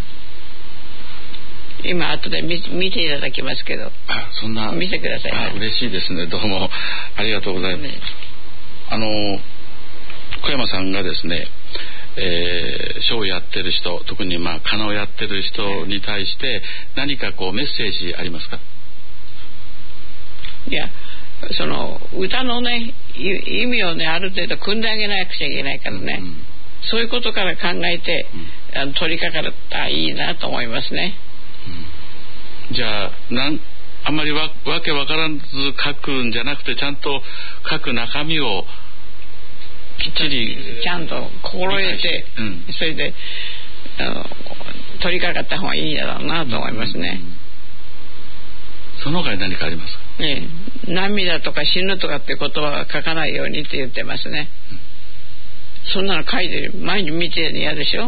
Speaker 6: うん、今後で 見, 見ていただきますけど。
Speaker 5: あ、そんな
Speaker 6: 見てください、ね、
Speaker 5: あ、嬉しいですね。どうもありがとうございます、ね、あのー、小山さんがですねえー、ショーをやってる人、特にまあカナをやってる人に対して何かこうメッセージありますか？
Speaker 6: いや、その歌のね意味をねある程度組んであげなくちゃいけないからね、うん、そういうことから考えて、うん、あの取り掛かったらいいなと思いますね、
Speaker 5: うん、じゃあなんあんまり わ, わけわからず書くんじゃなくてちゃんと書く中身をきっちり
Speaker 6: ちゃんと心得て、うん、それであの取り掛かった方がいいだろうなと思いますね、うんうん、
Speaker 5: その他に何かありますか？
Speaker 6: ね、涙とか死ぬとかって言葉は書かないようにって言ってますね、うん、そんなの書いてる毎日見てるの嫌でしょ、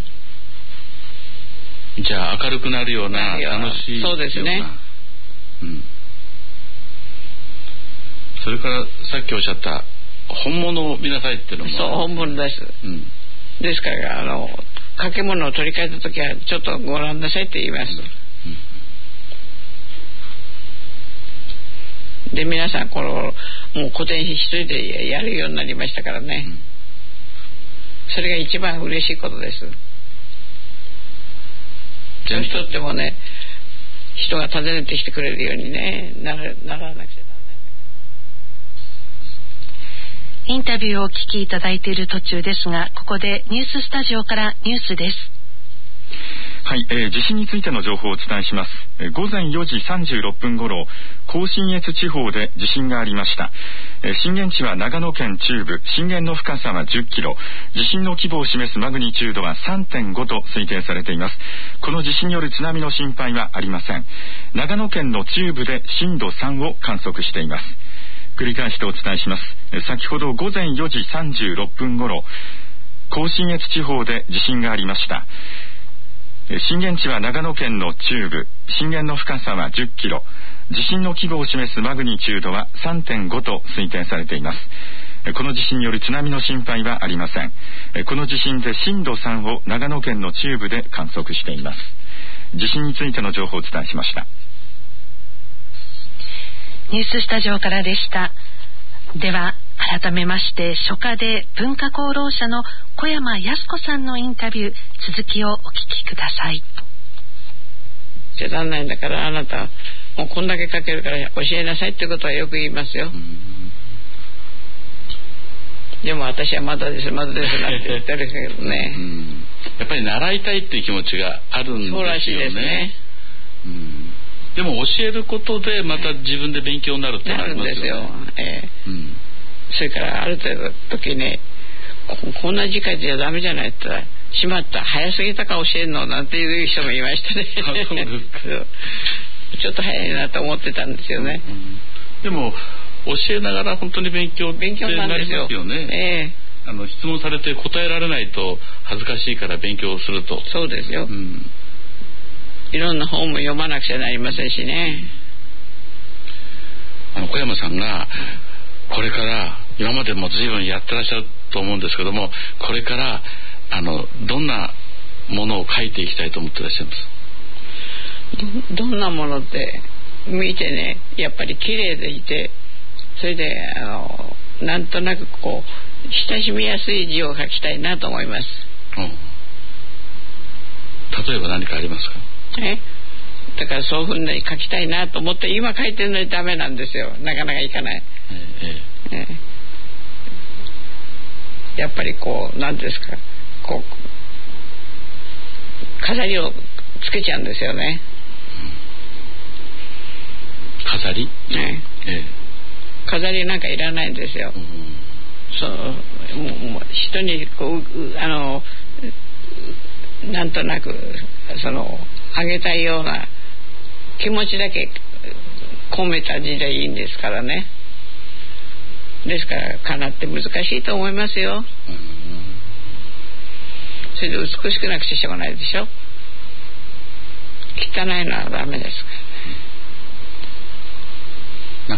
Speaker 5: うん、じゃあ明るくなるような楽しいような。
Speaker 6: そうですね、
Speaker 5: うん、それからさっきおっしゃった本物を見なさいっていうのも。
Speaker 6: そう本物です、うん、ですからあの掛け物を取り替えた時はちょっとご覧なさいって言います、うん、 で皆さんこのもう古典一人でやるようになりましたからね、うん、それが一番嬉しいことです。年取ってもね人が訪ねてきてくれるようにねなら、ならなくちゃならないんだから。
Speaker 2: インタビューをお聞きいただいている途中ですが、ここでニューススタジオからニュースです。
Speaker 7: はい、えー、地震についての情報をお伝えします。えー、午前よじさんじゅうろっぷん頃、甲信越地方で地震がありました。えー、震源地は長野県中部、震源の深さはじゅっキロ、地震の規模を示すマグニチュードは さんてんご と推定されています。この地震による津波の心配はありません。長野県の中部で震度さんを観測しています。繰り返してお伝えします。えー、先ほど午前よじさんじゅうろっぷん頃、甲信越地方で地震がありました。震源地は長野県の中部、震源の深さはじゅっキロ、地震の規模を示すマグニチュードは さんてんご と推定されています。この地震による津波の心配はありません。この地震で震度さんを長野県の中部で観測しています。地震についての情報をお伝えしました。
Speaker 2: ニューススタジオからでした。では改めまして書家で文化功労者の小山靖子さんのインタビュー続きをお聞きください。
Speaker 6: じゃなんないんだからあなたもうこんだけ書けるから教えなさいってことはよく言いますよ。でも私はまだですまだですなんて言ってるけどね
Speaker 5: うんやっぱり習いたいっていう気持ちがあるんですよね。
Speaker 6: そうらしいですね。
Speaker 5: うんでも教えることでまた自分で勉強になるってありますよね。なるんですよ、
Speaker 6: えーうん、それからある程度時ね こ, こんな時間じゃダメじゃないって言ったらしまった早すぎたか教えるのなんていう人もいましたねちょっと早いなと思ってたんですよね、
Speaker 5: うん、でも教えながら本当に勉強ってなりますよね。えー、あの質問されて答えられないと恥ずかしいから勉強すると。
Speaker 6: そうですよ、うんいろんな本も読まなくちゃなりませんしね。
Speaker 5: あの小山さんがこれから今までも随分やってらっしゃると思うんですけどもこれからあのどんなものを書いていきたいと思ってらっしゃいます？
Speaker 6: ど, どんなものって見てねやっぱり綺麗でいてそれであのなんとなくこう親しみやすい字を書きたいなと思います。うん、
Speaker 5: 例えば何かありますか？
Speaker 6: えだからそういうふうに書きたいなと思って今書いてるのにダメなんですよ。なかなかいかない、ええええ、やっぱりこう何ですかこう飾りをつけちゃうんですよね、
Speaker 5: うん、飾り、
Speaker 6: ねええ、飾りなんかいらないんですよ、うん、そうもう人にこうあのなんとなくそのあげたいような気持ちだけ込めた字でいいんですからね。ですからかなって難しいと思いますよ。それで美しくなくてしょうがないでしょ。汚いのはダメですから。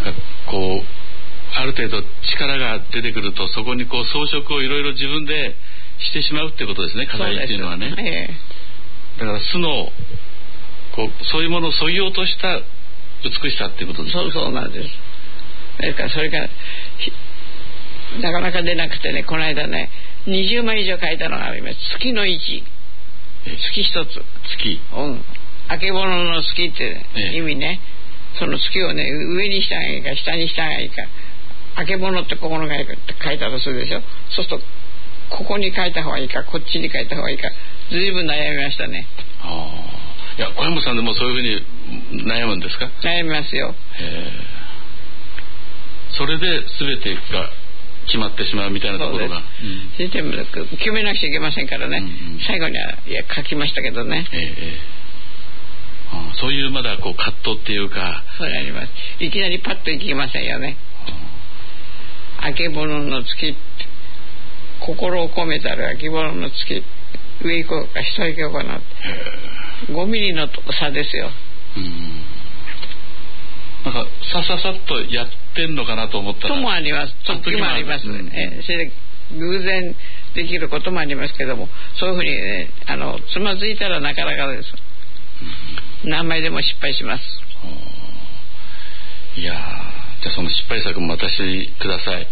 Speaker 5: なんかこうある程度力が出てくるとそこにこう装飾をいろいろ自分でしてしまうってことですね。飾りっていうのはね、ええ、だから素のこうそういうものを削ぎ落とした美しさっていうことですね。
Speaker 6: そうそうなんです。ですからそれがなかなか出なくてねこの間ねにじゅうまい以上書いたのがあります。月の位置月一つ
Speaker 5: 月、
Speaker 6: うん、あけぼのの月って意味ね、ええ、その月をね上にしたらいいか下にしたらいいかあけぼのってここのがいいかって書いたとするでしょ。そうするとここに書いた方がいいかこっちに書いた方がいいかずいぶん悩みましたね。
Speaker 5: あいや小山さんでもそういうふうに悩むんですか？
Speaker 6: 悩みますよ。へ
Speaker 5: それで全てが決まってしまうみたいなところが
Speaker 6: システム決めなくちゃいけませんからね、うんうん、最後にはいや書きましたけどね、ええ
Speaker 5: あそういうまだこう葛藤っていうか
Speaker 6: そうあります。いきなりパッといきませんよね。あけぼのの月心を込めたらあけぼのの月上行こうか下行こうかなごミリの差ですよ。うん
Speaker 5: なんかさささっとやってんのかなと思ったら
Speaker 6: ともあります時もあります、うん、えそれで偶然できることもありますけどもそういうふうに、ね、あのつまずいたらなかなかです、うん、何枚でも失敗します。
Speaker 5: いやじゃあその失敗作も私ください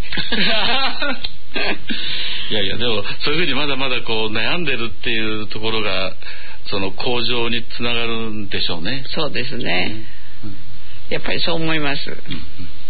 Speaker 5: いやいやでもそういうふうにまだまだこう悩んでるっていうところがその向上につながるんでしょうね。
Speaker 6: そうですね、うん、やっぱりそう思います、うんうん、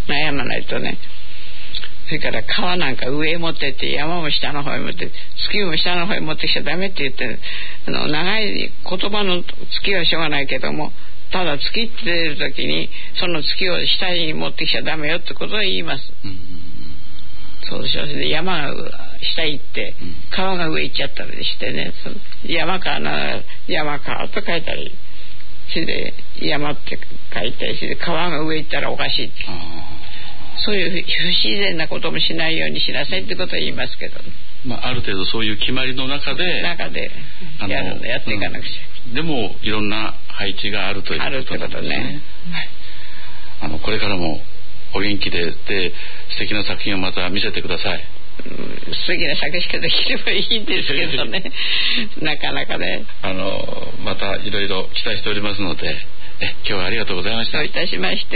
Speaker 6: 悩まないとね。それから川なんか上へ持ってって山も下の方へ持って月も下の方へ持ってきちゃダメって言って、あの長い言葉の月はしょうがないけども、ただ月って出る時にその月を下に持ってきちゃダメよってことを言います、うん、そうでしょう。で山が下行って川が上行っちゃったりしてね、その山川な山川と書いたり、それで山って書いたりして、川が上行ったらおかしいって、そういう不自然なこともしないようにしなさいってことを言いますけど、ね、
Speaker 5: まあ、ある程度そういう決まりの中で
Speaker 6: 中でやるのやっていかなくちゃ、
Speaker 5: うん、でもいろんな配置があるということなんですね。あるってことね、はい、あのこれからもお元気でで素敵な作品をまた見せてください。
Speaker 6: うん、素敵な作しかできればいいんですけどねなかなかね、
Speaker 5: あのまたいろいろ期待しておりますので、え今日はありがとうございました。
Speaker 6: どういたしまして。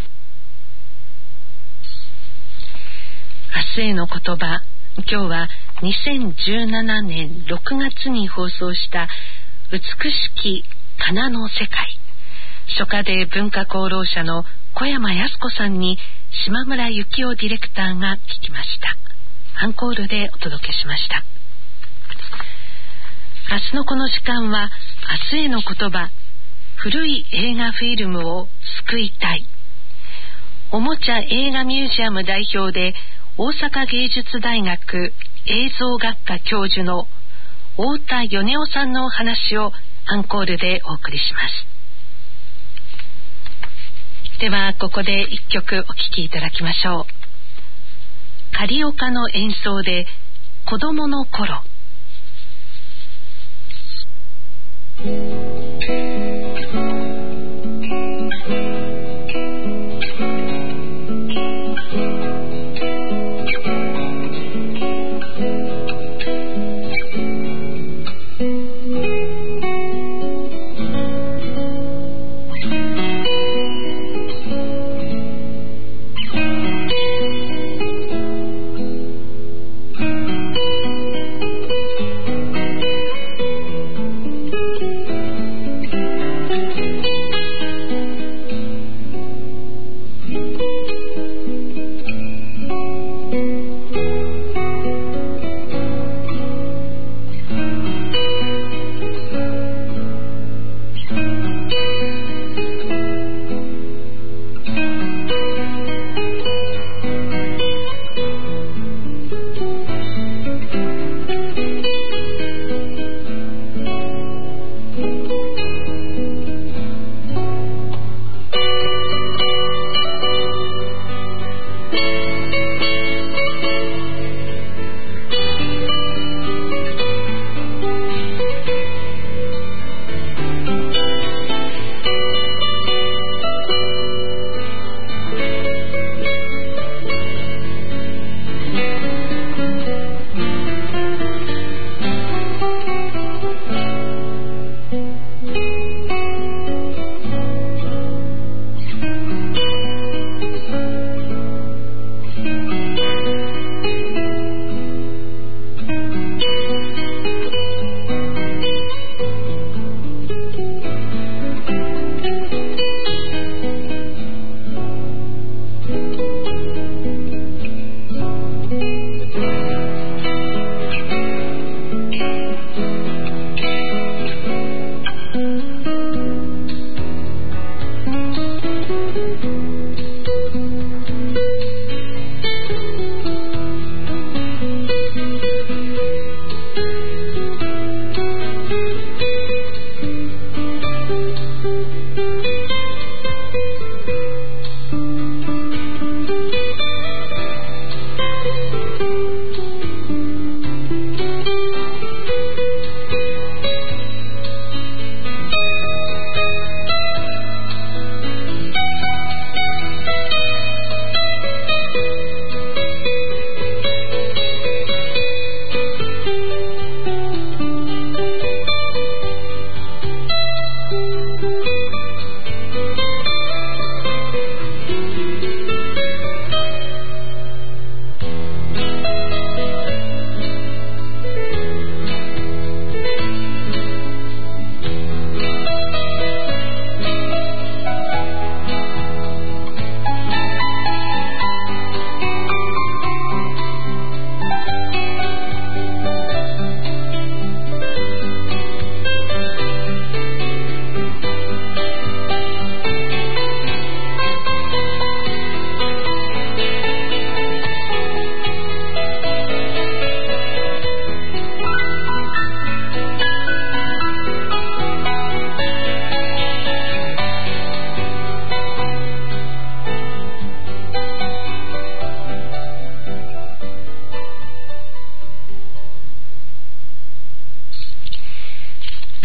Speaker 2: 明日への言葉、今日はにせんじゅうななねんろくがつに放送した美しき仮名の世界、書家で文化功労者の小山靖子さんに島村幸男ディレクターが聞きました。アンコールでお届けしました。明日のこの時間は明日への言葉、古い映画フィルムを救いたい、おもちゃ映画ミュージアム代表で大阪芸術大学映像学科教授の太田米夫さんのお話をアンコールでお送りします。ではここで一曲お聴きいただきましょう。カリオカの演奏で子供の頃。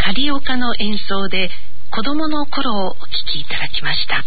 Speaker 2: 狩岡の演奏で子供の頃をお聴きいただきました。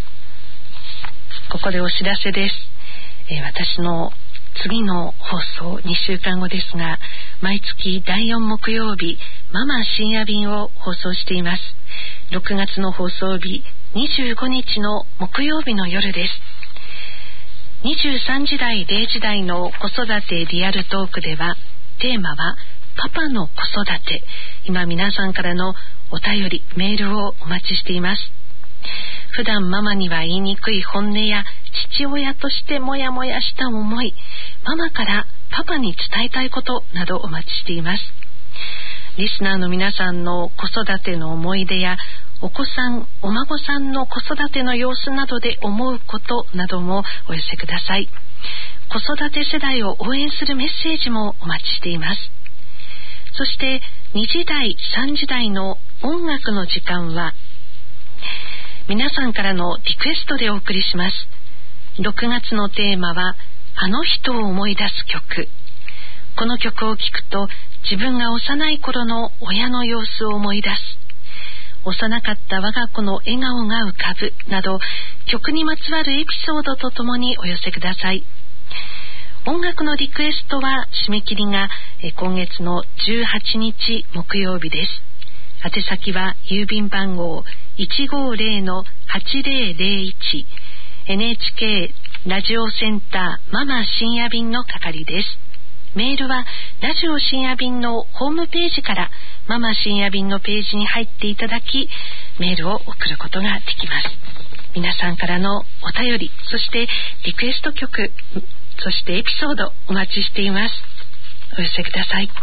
Speaker 2: ここでお知らせです。えー、私の次の放送にしゅうかんごですが、毎月だいよん木曜日ママ深夜便を放送しています。ろくがつの放送日にじゅうごにちの木曜日の夜です。にじゅうさんじだいれいじだいの子育てリアルトークでは、テーマはパパの子育て。今皆さんからのお便りメールをお待ちしています。普段ママには言いにくい本音や父親としてモヤモヤした思い、ママからパパに伝えたいことなどお待ちしています。リスナーの皆さんの子育ての思い出やお子さんお孫さんの子育ての様子などで思うことなどもお寄せください。子育て世代を応援するメッセージもお待ちしています。そしてにじだいさんじだいの音楽の時間は皆さんからのリクエストでお送りします。ろくがつのテーマはあの人を思い出す曲。この曲を聴くと自分が幼い頃の親の様子を思い出す、幼かった我が子の笑顔が浮かぶなど、曲にまつわるエピソードとともにお寄せください。音楽のリクエストは締め切りが今月のじゅうはちにち木曜日です。宛先は郵便番号 いちごーぜろのはちぜろぜろいち エヌエイチケー ラジオセンターママ深夜便の係です。メールはラジオ深夜便のホームページからママ深夜便のページに入っていただき、メールを送ることができます。皆さんからのお便り、そしてリクエスト曲、そしてエピソードお待ちしています。お寄せください。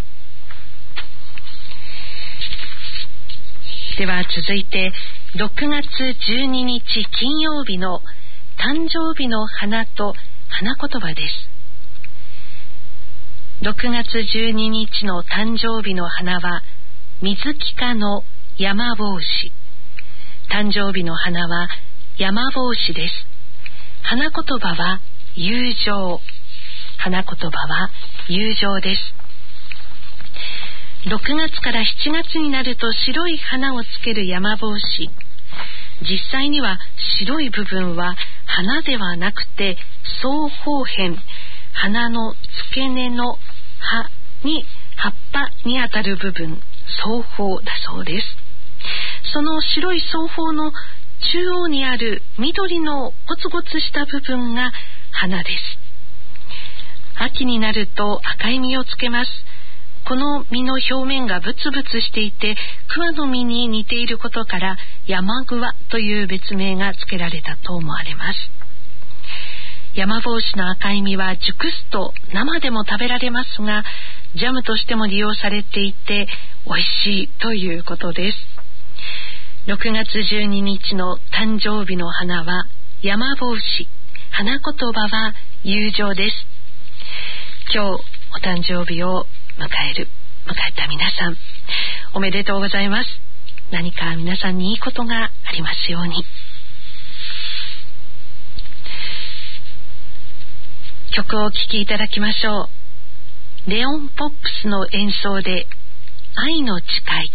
Speaker 2: では続いてろくがつじゅうににち金曜日の誕生日の花と花言葉です。ろくがつじゅうににちの誕生日の花は水木の山帽子。誕生日の花は山帽子です。花言葉は友情。花言葉は友情です。ろくがつからしちがつになると白い花をつける山帽子。実際には白い部分は花ではなくて双方辺、花の付け根の葉に葉っぱにあたる部分、双方だそうです。その白い双方の中央にある緑のゴツゴツした部分が花です。秋になると赤い実をつけます。この実の表面がブツブツしていて桑の実に似ていることから山桑という別名が付けられたと思われます。山帽子の赤い実は熟すと生でも食べられますが、ジャムとしても利用されていて美味しいということです。ろくがつじゅうににちの誕生日の花は山帽子、花言葉は友情です。今日お誕生日を迎える迎えた皆さん、おめでとうございます。何か皆さんにいいことがありますように。曲をお聴きいただきましょう。レオンポップスの演奏で愛の誓い。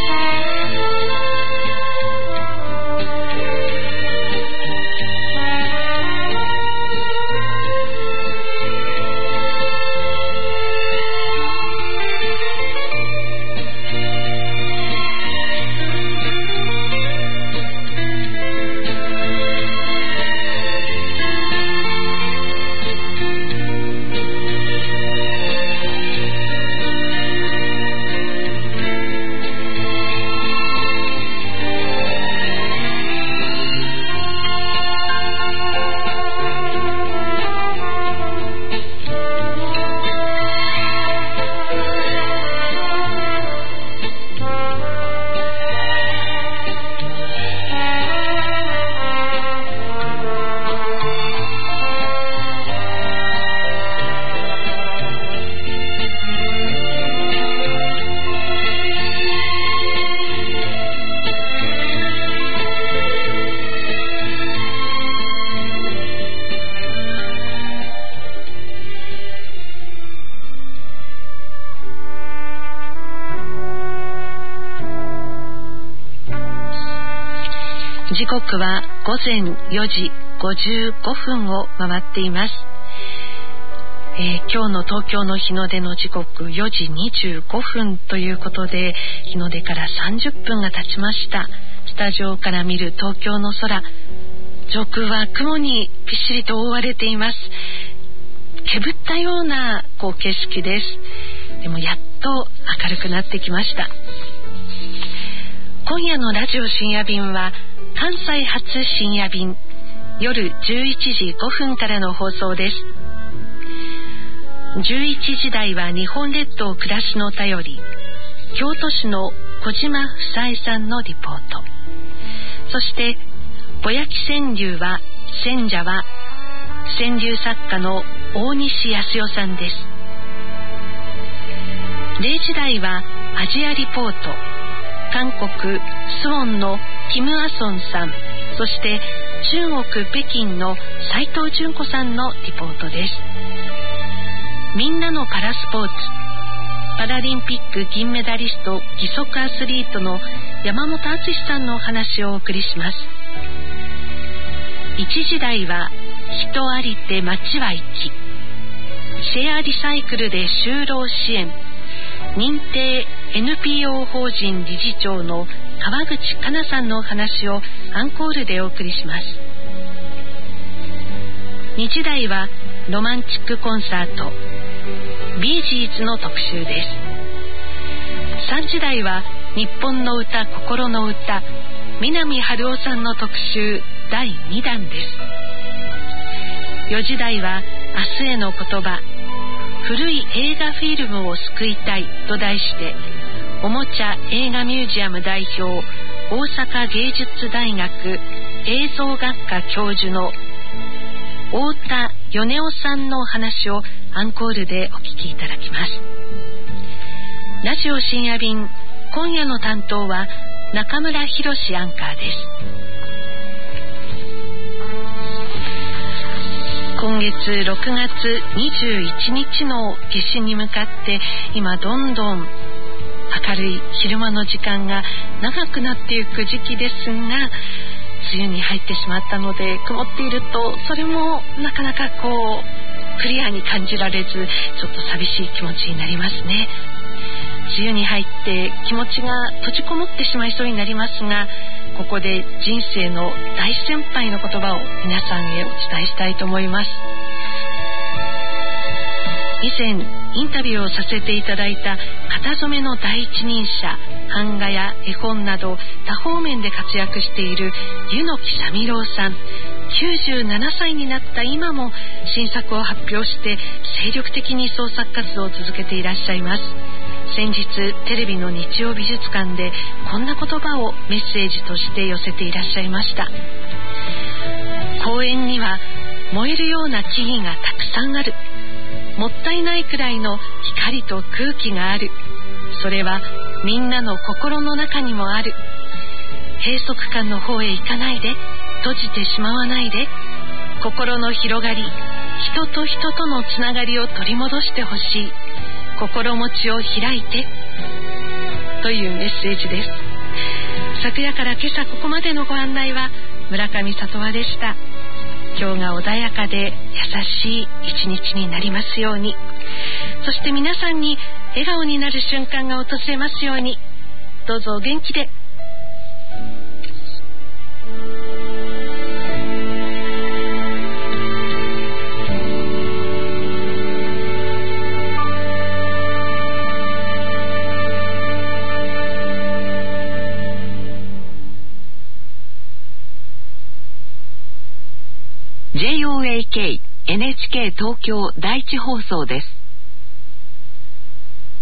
Speaker 8: 「
Speaker 2: 時刻は午前よじごじゅうごふんを回っています。えー、今日の東京の日の出の時刻よじにじゅうごふんということで、日の出からさんじゅっぷんが経ちました。スタジオから見る東京の空、上空は雲にびっしりと覆われています。けぶったようなこう景色です。でもやっと明るくなってきました。今夜のラジオ深夜便は関西発深夜便、夜じゅういちじごふんからの放送です。じゅういちじ台は日本列島暮らしの便り、京都市の小島房江さんのリポート。そしてぼやき川柳は選者は川柳作家の大西康代さんです。れいじ台はアジアリポート、韓国スウォンのキム・アソンさん、そして中国北京の斉藤純子さんのリポートです。みんなのパラスポーツ、パラリンピック銀メダリスト義足アスリートの山本篤さんのお話をお送りします。いちじ台は人ありて街は一、シェアリサイクルで就労支援、認定 エヌピーオー 法人理事長の川口香奈さんのお話をアンコールでお送りします。にじ台はロマンチックコンサート、ビージーズの特集です。さんじ台は日本の歌心の歌、南春夫さんの特集だいにだんです。よじ台は明日への言葉、古い映画フィルムを救いたいと題して、おもちゃ映画ミュージアム代表、大阪芸術大学映像学科教授の太田米夫さんのお話をアンコールでお聞きいただきます。ラジオ深夜便、今夜の担当は中村博史アンカーです。今月ろくがつにじゅういちにちの夏至に向かって、今どんどん明るい昼間の時間が長くなっていく時期ですが、梅雨に入ってしまったので、曇っているとそれもなかなかこうクリアに感じられず、ちょっと寂しい気持ちになりますね。梅雨に入って気持ちが閉じこもってしまいそうになりますが、ここで人生の大先輩の言葉を皆さんへお伝えしたいと思います。以前インタビューをさせていただいた型染めの第一人者、版画や絵本など多方面で活躍している柚木三味郎さん、きゅうじゅうななさいになった今も新作を発表して精力的に創作活動を続けていらっしゃいます。先日テレビの日曜美術館でこんな言葉をメッセージとして寄せていらっしゃいました。公園には燃えるような木々がたくさんある。もったいないくらいの光と空気がある。それはみんなの心の中にもある。閉塞感の方へ行かないで、閉じてしまわないで、心の広がり、人と人とのつながりを取り戻してほしい。心持ちを開いて、というメッセージです。昨夜から今朝ここまでのご案内は村上里和でした。今日が穏やかで優しい一日になりますように、そして皆さんに笑顔になる瞬間が訪れますように。どうぞお元気で。ジェイオーエーケー エヌエイチケー 東京第一放送です。